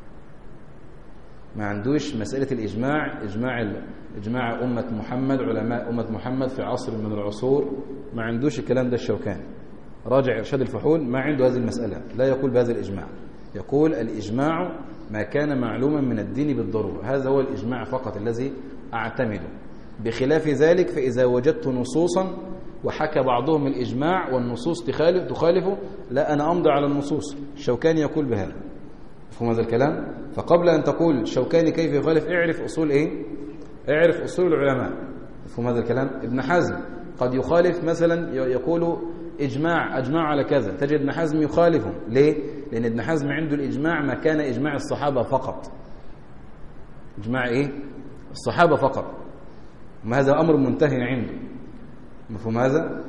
ما عندوش مسألة الإجماع، إجماع أمة محمد، علماء أمة محمد في عصر من العصور، ما عندوش الكلام ده. الشوكاني راجع إرشاد الفحول ما عنده هذه المسألة، لا يقول بهذا الإجماع. يقول الإجماع ما كان معلوما من الدين بالضرورة، هذا هو الإجماع فقط الذي أعتمده. بخلاف ذلك فإذا وجدت نصوصا وحكى بعضهم الإجماع والنصوص تخالفه، لا، أنا أمضي على النصوص. الشوكاني يقول بهذا. مفهوم هذا الكلام؟ فقبل أن تقول الشوكاني كيف يخالف، اعرف أصول إيه؟ اعرف أصول العلماء. مفهوم هذا الكلام؟ ابن حزم قد يخالف، مثلا يقول أجمع على كذا، تجد ابن حزم يخالفه. ليه؟ لأن ابن حزم عنده الإجماع ما كان إجماع الصحابة فقط. إجماع إيه؟ الصحابة فقط، وما هذا أمر منتهي عنده. مفهوم هذا؟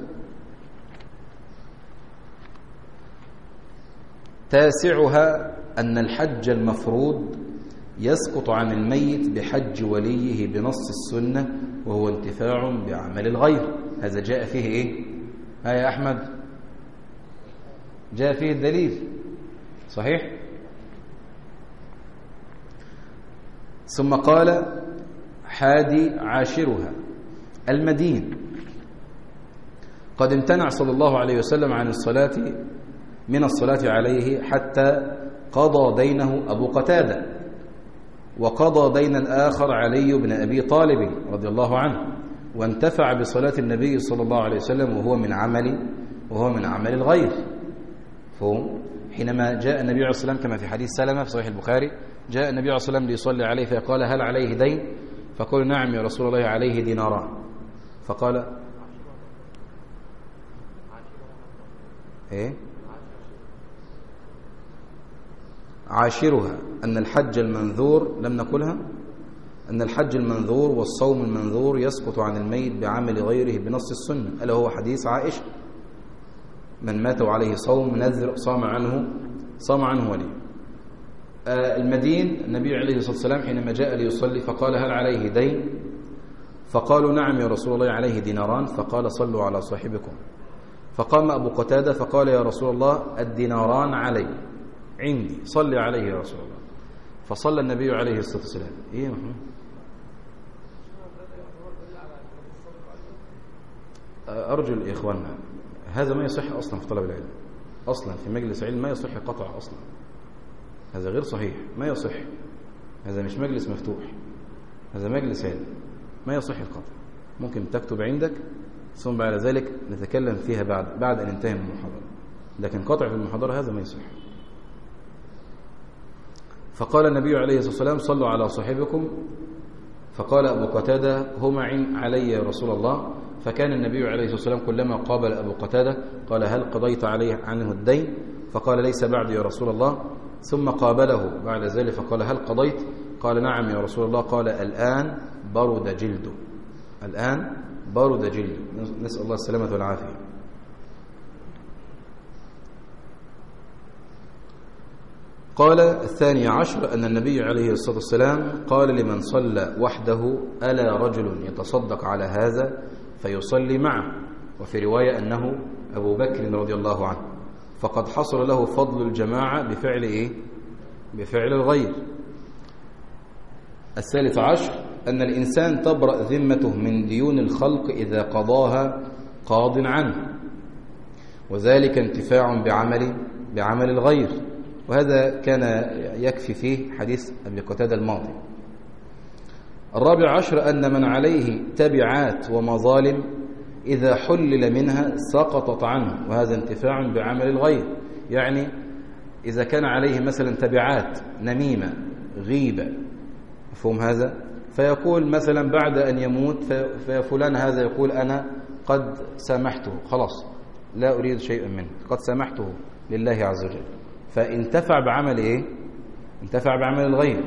تاسعها أن الحج المفروض يسقط عن الميت بحج وليه بنص السنة، وهو انتفاع بعمل الغير. هذا جاء فيه إيه؟ ها يا أحمد، جاء فيه الدليل صحيح. ثم قال حادي عاشرها المدين. قد امتنع صلى الله عليه وسلم عن الصلاة من الصلاة عليه حتى قضى دينه أبو قتادة، وقضى دين الآخر علي بن أبي طالب رضي الله عنه، وانتفع بصلاة النبي صلى الله عليه وسلم وهو من عمل الغير. فهم حينما جاء النبي عليه الصلاة والسلام كما في حديث سلمة في صحيح البخاري، جاء النبي عليه الصلاة والسلام ليصلي عليه فقال هل عليه دين؟ فقال نعم يا رسول الله عليه ديناران. فقال إيه؟ عاشرها أن الحج المنذور، لم نقلها، أن الحج المنذور والصوم المنذور يسقط عن الميت بعمل غيره بنص السنة، ألا هو حديث عائشة من مات عليه صوم نذر صام عنه ولي. المدين النبي عليه الصلاة والسلام حينما جاء ليصلي فقال هل عليه دين؟ فقالوا نعم يا رسول الله عليه ديناران. فقال صلوا على صاحبكم. فقام أبو قتادة فقال يا رسول الله الديناران علي عندي، صلي عليه يا رسول الله. فصلى النبي عليه الصلاة والسلام. إيه يا محمد؟ أرجو الإخوان، هذا ما يصح أصلا في طلب العلم، أصلا في مجلس علم ما يصح قطع أصلا، هذا غير صحيح، ما يصح، هذا مش مجلس مفتوح، هذا مجلس علم ما يصح القطع. ممكن تكتب عندك ثم بعد ذلك نتكلم فيها بعد أن ننتهي من المحاضرة، لكن قطع في المحاضرة هذا ما يصح. فقال النبي عليه الصلاة والسلام صلوا على صاحبكم. فقال أبو قتادة هما علي يا رسول الله. فكان النبي عليه الصلاة والسلام كلما قابل أبو قتادة قال هل قضيت عليه عنه الدين؟ فقال ليس بعد يا رسول الله. ثم قابله بعد ذلك فقال هل قضيت؟ قال نعم يا رسول الله. قال الآن برد جلده، الآن برد جلده، نسأل الله السلامة والعافية. قال الثاني عشر أن النبي عليه الصلاة والسلام قال لمن صلى وحده ألا رجل يتصدق على هذا فيصلي معه، وفي رواية أنه أبو بكر رضي الله عنه، فقد حصل له فضل الجماعة بفعل إيه؟ بفعل الغير. الثالث عشر أن الإنسان تبرأ ذمته من ديون الخلق إذا قضاها قاض عنه، وذلك انتفاع بعمل الغير، وهذا كان يكفي فيه حديث أبي قتادة الماضي. الرابع عشر أن من عليه تبعات ومظالم إذا حلل منها سقطت عنه، وهذا انتفاع بعمل الغير. يعني إذا كان عليه مثلا تبعات نميمة غيبة، مفهوم هذا، فيقول مثلا بعد أن يموت ففلان هذا يقول أنا قد سامحته، خلاص لا أريد شيئا منه، قد سامحته لله عز وجل، فانتفع بعمل إيه؟ انتفع بعمل الغير.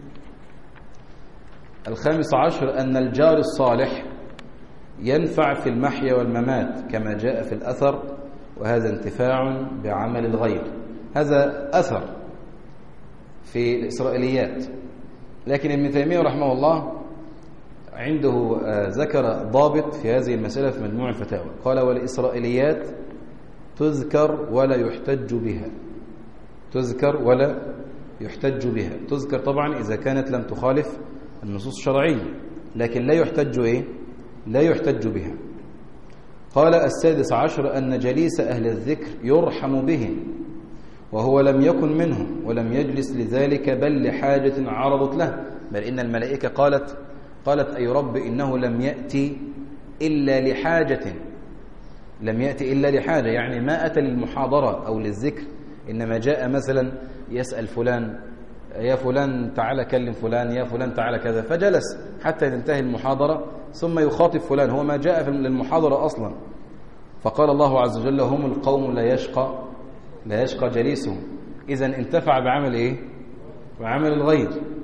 الخامس عشر أن الجار الصالح ينفع في المحيا والممات كما جاء في الأثر، وهذا انتفاع بعمل الغير. هذا أثر في الإسرائيليات، لكن ابن تيمية رحمه الله عنده ذكر ضابط في هذه المسألة في مجموع الفتاوى، قال والإسرائيليات تذكر ولا يحتج بها، تذكر ولا يحتج بها. تذكر طبعا إذا كانت لم تخالف النصوص الشرعية، لكن لا يحتج إيه؟ لا يحتج بها. قال السادس عشر أن جليس أهل الذكر يرحم بهم وهو لم يكن منهم ولم يجلس لذلك بل لحاجة عرضت له، بل إن الملائكة قالت أي رب إنه لم يأتي إلا لحاجة، لم يأتي إلا لحاجة، يعني ما أتى للمحاضرة أو للذكر، إنما جاء مثلا يسأل فلان يا فلان تعالى كلم فلان، يا فلان تعالى كذا، فجلس حتى تنتهي المحاضرة ثم يخاطب فلان، هو ما جاء للمحاضرة أصلا. فقال الله عز وجل هم القوم لا يشقى جليسهم. إذن انتفع بعمل إيه؟ بعمل الغير.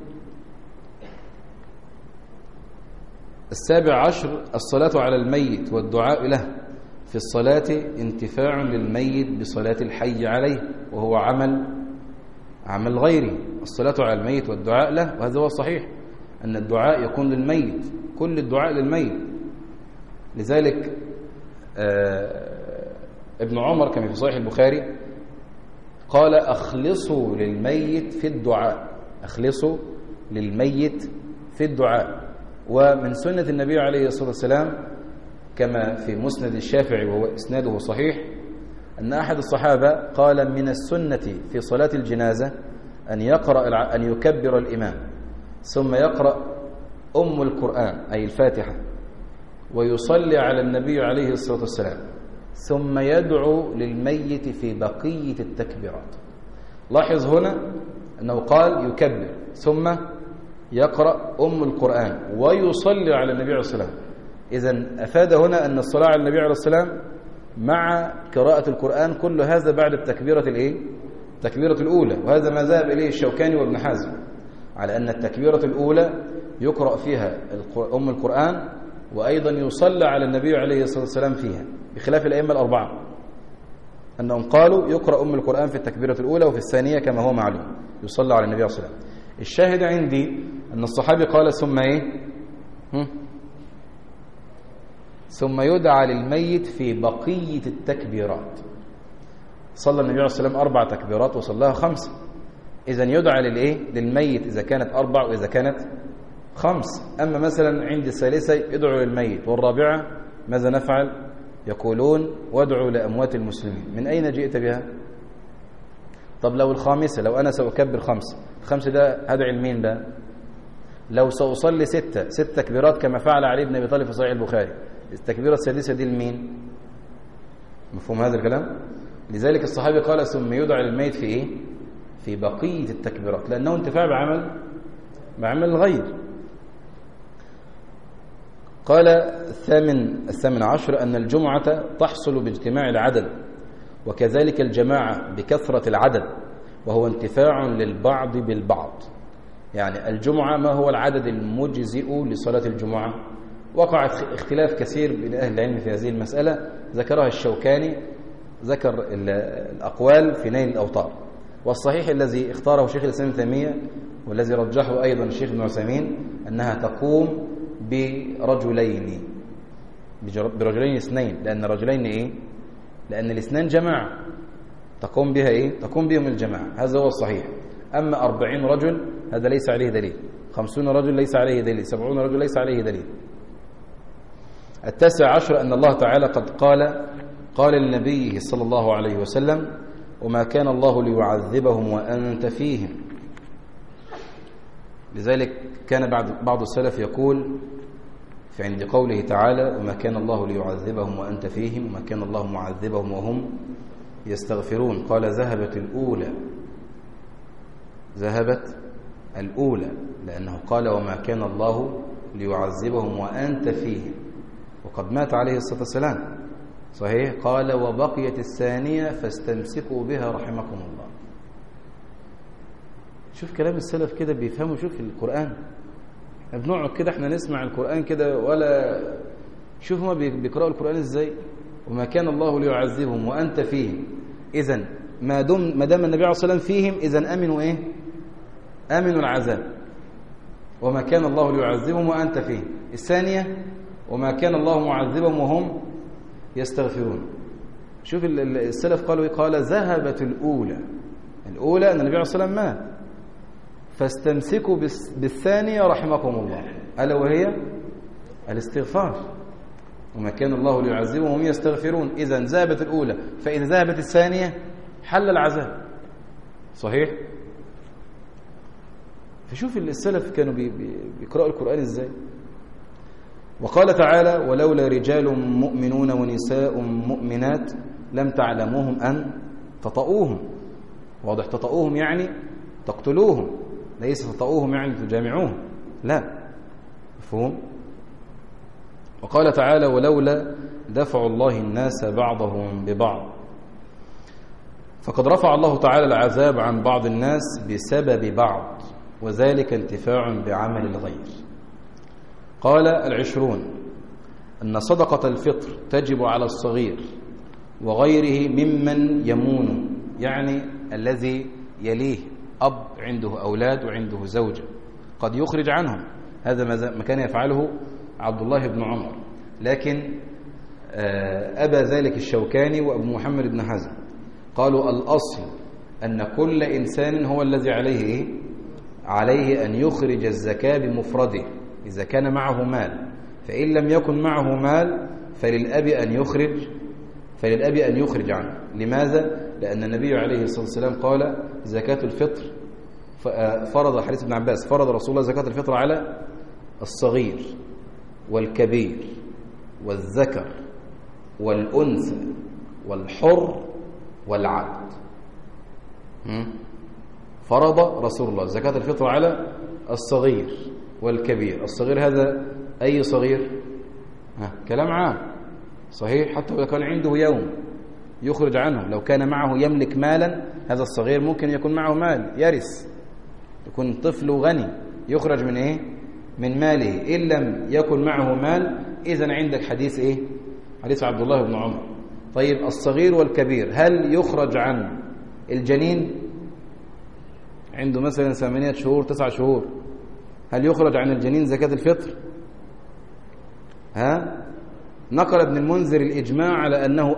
السابع عشر الصلاة على الميت والدعاء له. في الصلاة انتفاع للميت بصلاة الحي عليه، وهو عمل غيره. الصلاة على الميت والدعاء له، وهذا هو الصحيح أن الدعاء يكون للميت، كل الدعاء للميت. لذلك ابن عمر كما في صحيح البخاري قال أخلصوا للميت في الدعاء، أخلصوا للميت في الدعاء. ومن سنة النبي عليه الصلاة والسلام كما في مسند الشافعي وهو إسناده صحيح أن أحد الصحابة قال من السنة في صلاة الجنازة أن يكبر الإمام ثم يقرأ أم القرآن أي الفاتحة ويصلي على النبي عليه الصلاة والسلام ثم يدعو للميت في بقية التكبيرات. لاحظ هنا أنه قال يكبر ثم يقرأ أم القرآن ويصلي على النبي عليه الصلاة والسلام. إذن أفاد هنا أن الصلاة على النبي عليه الصلاة والسلام مع قراءة القرآن كل هذا بعد التكبيرة التكبيرة الأولى. وهذا ما ذهب إليه الشوكاني وابن حزم على أن التكبيرة الأولى يقرأ فيها أم القرآن وأيضا يصلى على النبي عليه الصلاة والسلام فيها، بخلاف الأئمة الأربعة أنهم قالوا يقرأ أم القرآن في التكبيرة الأولى وفي الثانية كما هو معلوم يصلى على النبي عليه الصلاة والسلام. الشاهد عندي أن الصحابي قال ثم ثم يدعى للميت في بقية التكبيرات. صلى النبي عليه الصلاة والسلام 4 تكبيرات وصلاها 5. إذن يدعى للميت إذا كانت 4 وإذا كانت 5. أما مثلا عند الثالثة يدعو للميت والرابعة ماذا نفعل؟ يقولون وادعوا لأموات المسلمين. من أين جئت بها؟ طب لو الخامسة، لو أنا سأكبر 5 ده هدعي لمين بقى؟ لو سأصلي 6 تكبيرات كما فعل علي بن أبي طالب في صحيح البخاري، التكبيرة السادسة دي لمين؟ مفهوم هذا الكلام؟ لذلك الصحابي قال ثم يدعى للميت في بقية التكبيرات، لأنه انتفاع بعمل الغير. قال الثامن عشر أن الجمعة تحصل باجتماع العدد، وكذلك الجماعة بكثرة العدد، وهو انتفاع للبعض بالبعض. يعني الجمعة ما هو العدد المجزئ لصلاة الجمعة؟ وقع اختلاف كثير بين أهل العلم في هذه المسألة، ذكرها الشوكاني، ذكر الأقوال في نيل الأوطار. والصحيح الذي اختاره شيخ الإسلام ابن تيمية والذي رجحه أيضا الشيخ ابن عثيمين أنها تقوم برجلين 2، لأن رجلين لأن الاثنان جماعة تقوم بها تقوم بهم الجماعة، هذا هو الصحيح. أما 40 رجل هذا ليس عليه دليل، 50 رجل ليس عليه دليل، 70 رجل ليس عليه دليل. 19 أن الله تعالى قد قال لنبيه صلى الله عليه وسلم وما كان الله ليعذبهم وأنت فيهم. لذلك كان بعض السلف يقول في عند قوله تعالى وما كان الله ليعذبهم وأنت فيهم وما كان الله معذبهم وهم يستغفرون، قال ذهبت الأولى لأنه قال وما كان الله ليعذبهم وأنت فيهم، وقد مات عليه الصلاة والسلام صحيح. قال وبقيت الثانية فاستمسكوا بها رحمكم الله. شوف كلام السلف كده بيفهموا. شوف القرآن بنقعد كده احنا نسمع القرآن كده ولا شوف ما بيقرأوا القرآن ازاي. وما كان الله ليعذبهم وأنت فيهم، إذن ما دام النبي عليه الصلاة والسلام فيهم إذن أمنوا أمنوا العذاب. وما كان الله ليعذبهم وأنت فيهم. الثانية وما كان الله معذبهم وهم يستغفرون. شوف السلف قالوا قال ذهبت الأولى أن النبي عليه الصلاة والسلام مات، فاستمسكوا بالثانية رحمكم الله، ألا وهي الاستغفار. وما كان الله ليعذبهم وهم يستغفرون. إذن ذهبت الأولى، فإذا ذهبت الثانية حل العذاب صحيح. فشوف السلف كانوا بيقرأوا القرآن ازاي. وقال تعالى ولولا رجال مؤمنون ونساء مؤمنات لم تعلموهم أن تطؤوهم. واضح، تطؤوهم يعني تقتلوهم، ليس تطؤوهم يعني تجامعوهم، لا مفهوم. وقال تعالى ولولا دفع الله الناس بعضهم ببعض، فقد رفع الله تعالى العذاب عن بعض الناس بسبب بعض، وذلك انتفاع بعمل الغير. قال 20 أن صدقة الفطر تجب على الصغير وغيره ممن يمون، يعني الذي يليه أب عنده أولاد وعنده زوجة قد يخرج عنهم، هذا ما كان يفعله عبد الله بن عمر. لكن أبى ذلك الشوكاني وأبو محمد بن حزم، قالوا الأصل أن كل إنسان هو الذي عليه أن يخرج الزكاة بمفرده إذا كان معه مال، فإن لم يكن معه مال فللأب أن يخرج عنه. لماذا؟ لأن النبي عليه الصلاة والسلام قال زكاة الفطر، فرض حديث ابن عباس، فرض رسول الله زكاة الفطر على الصغير والكبير والذكر والأنثى والحر والعبد. فرض رسول الله زكاة الفطر على الصغير والكبير. الصغير هذا أي صغير؟ كلام عام صحيح، حتى لو كان عنده يوم يخرج عنه، لو كان معه يملك مالا، هذا الصغير ممكن يكون معه مال يرث، يكون طفل غني يخرج من من ماله. إن لم يكن معه مال إذن عندك حديث حديث عبد الله بن عمر. طيب الصغير والكبير هل يخرج عن الجنين؟ عنده مثلا 8 شهور 9 شهور، هل يخرج عن الجنين زكاة الفطر؟ نقل ابن المنذر الإجماع على أنه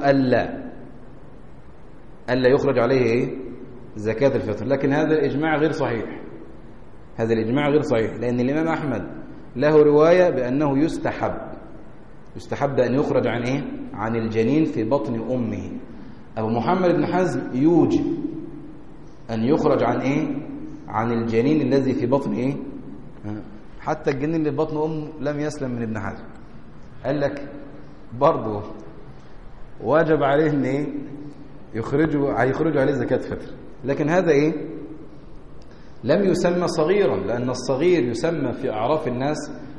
ألا يخرج عليه زكاة الفطر، لكن هذا الإجماع غير صحيح. هذا الإجماع غير صحيح، لأن الإمام أحمد له رواية بأنه يستحب أن يخرج عن الجنين في بطن أمه. أبو محمد بن حزم يوجب أن يخرج عن الجنين الذي في بطن حتى الجنين اللي في بطن أمه لم يسلم من ابن حزم. قال لك برضه واجب عليه أن يخرجوا عليه زكاة فطر، لكن هذا لم يسمى صغيرا، لأن الصغير يسمى في أعراف الناس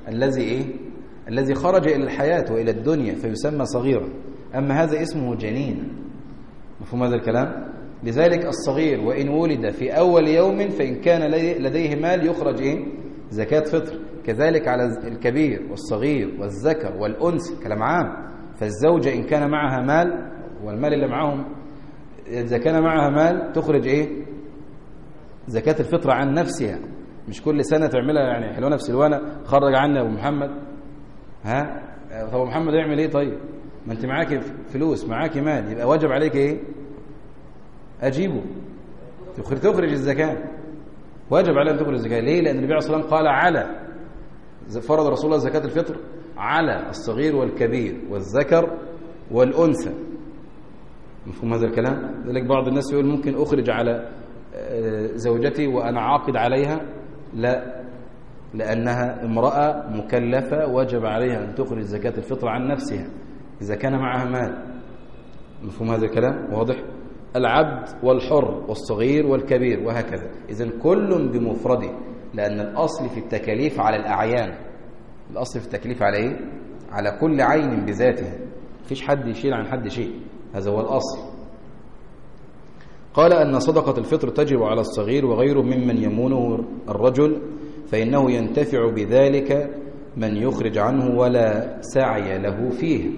الذي خرج إلى الحياة وإلى الدنيا فيسمى صغيرا، أما هذا اسمه جنين. مفهوم هذا الكلام؟ لذلك الصغير وإن ولد في أول يوم فإن كان لديه مال يخرج زكاة فطر، كذلك على الكبير والصغير والذكر والأنثى، كلام عام. فالزوجة إن كان معها مال، والمال اللي معهم إذا كان معها مال تخرج زكاة الفطر عن نفسها، مش كل سنة تعملها حلوانة في سلوانة خرج عنا أبو محمد. أبو محمد يعمل طيب؟ ما أنت معاك فلوس، معاك مال، يبقى واجب عليك أجيبه، تخرج الزكاة، واجب عليك أن تخرج الزكاة. ليه؟ لأن النبي عليه الصلاة والسلام قال فرض رسول الله زكاة الفطر على الصغير والكبير والذكر والأنثى. مفهوم هذا الكلام؟ ذلك بعض الناس يقول ممكن أخرج على زوجتي وأنا عاقد عليها، لا، لأنها امرأة مكلفة وجب عليها أن تخرج زكاة الفطر عن نفسها إذا كان معها مال. مفهوم هذا الكلام؟ واضح؟ العبد والحر والصغير والكبير وهكذا. إذن كل بمفرده، لأن الأصل في التكاليف على الأعيان. الأصل في التكليف على على كل عين بذاته، مفيش حد يشيل عن حد شيء، هذا هو الأصل. قال أن صدقة الفطر تجب على الصغير وغيره ممن يمونه الرجل، فإنه ينتفع بذلك من يخرج عنه ولا سعي له فيه.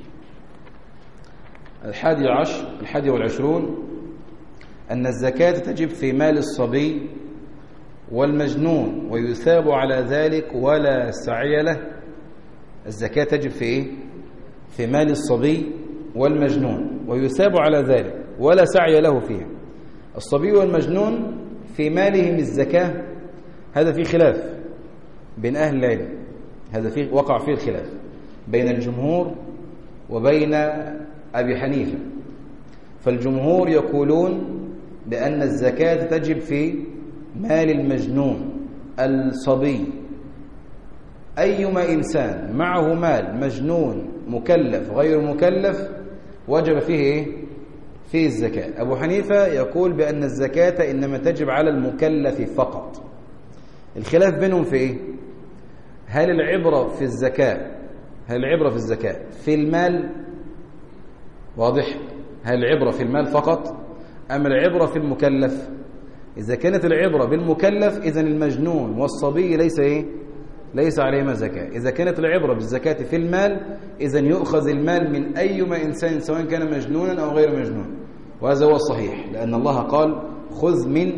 11 أن الزكاة تجب في مال الصبي والمجنون ويثاب على ذلك ولا سعي له. الزكاة تجب في مال الصبي والمجنون ويثاب على ذلك ولا سعي له فيها. الصبي والمجنون في مالهم الزكاة، هذا فيه خلاف بين أهل العلم، هذا وقع فيه الخلاف بين الجمهور وبين أبي حنيفة. فالجمهور يقولون بأن الزكاة تجب في مال المجنون الصبي. أيما إنسان معه مال مجنون مكلف غير مكلف وجب فيه فيه الزكاة. أبو حنيفة يقول بأن الزكاة إنما تجب على المكلف فقط. الخلاف بينهم في هل العبرة في الزكاة في المال؟ واضح؟ هل العبرة في المال فقط أم العبرة في المكلف؟ إذا كانت العبرة بالمكلف إذن المجنون والصبي ليس عليهما زكاة. إذا كانت العبرة بالزكاة في المال إذن يؤخذ المال من أيما إنسان سواء كان مجنونا أو غير مجنون، وهذا هو الصحيح، لأن الله قال خذ من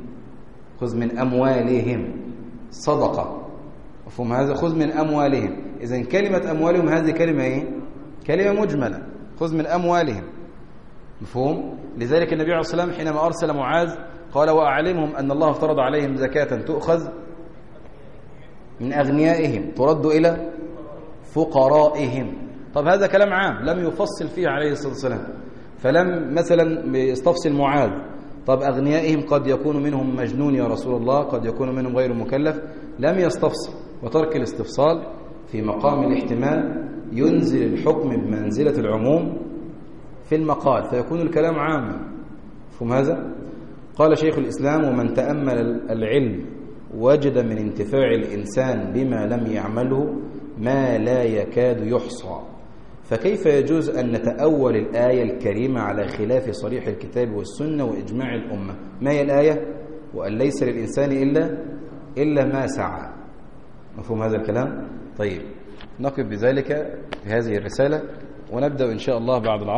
أموالهم صدقة. مفهوم هذا؟ خذ من أموالهم، إذن كلمة أموالهم هذه كلمة إيه؟ كلمة مجملة، خذ من أموالهم، مفهوم؟ لذلك النبي عليه الصلاة والسلام حينما أرسل معاذ قال وأعلمهم أن الله افترض عليهم زكاة تؤخذ من أغنيائهم ترد إلى فقرائهم. طب هذا كلام عام لم يفصل فيه عليه الصلاة والسلام، فلم مثلا يستفصل معاذ طب أغنيائهم قد يكون منهم مجنون يا رسول الله، قد يكون منهم غير مكلف، لم يستفصل. وترك الاستفصال في مقام الاحتمال ينزل الحكم بمنزلة العموم في المقال، فيكون الكلام عاما. فهم هذا؟ قال شيخ الإسلام ومن تأمل العلم وجد من انتفاع الإنسان بما لم يعمله ما لا يكاد يحصى، فكيف يجوز أن نتأول الآية الكريمة على خلاف صريح الكتاب والسنة وإجماع الأمة؟ ما هي الآية؟ وأن ليس للإنسان إلا ما سعى. مفهوم هذا الكلام؟ طيب نقف بذلك في هذه الرسالة ونبدأ إن شاء الله بعد العصر.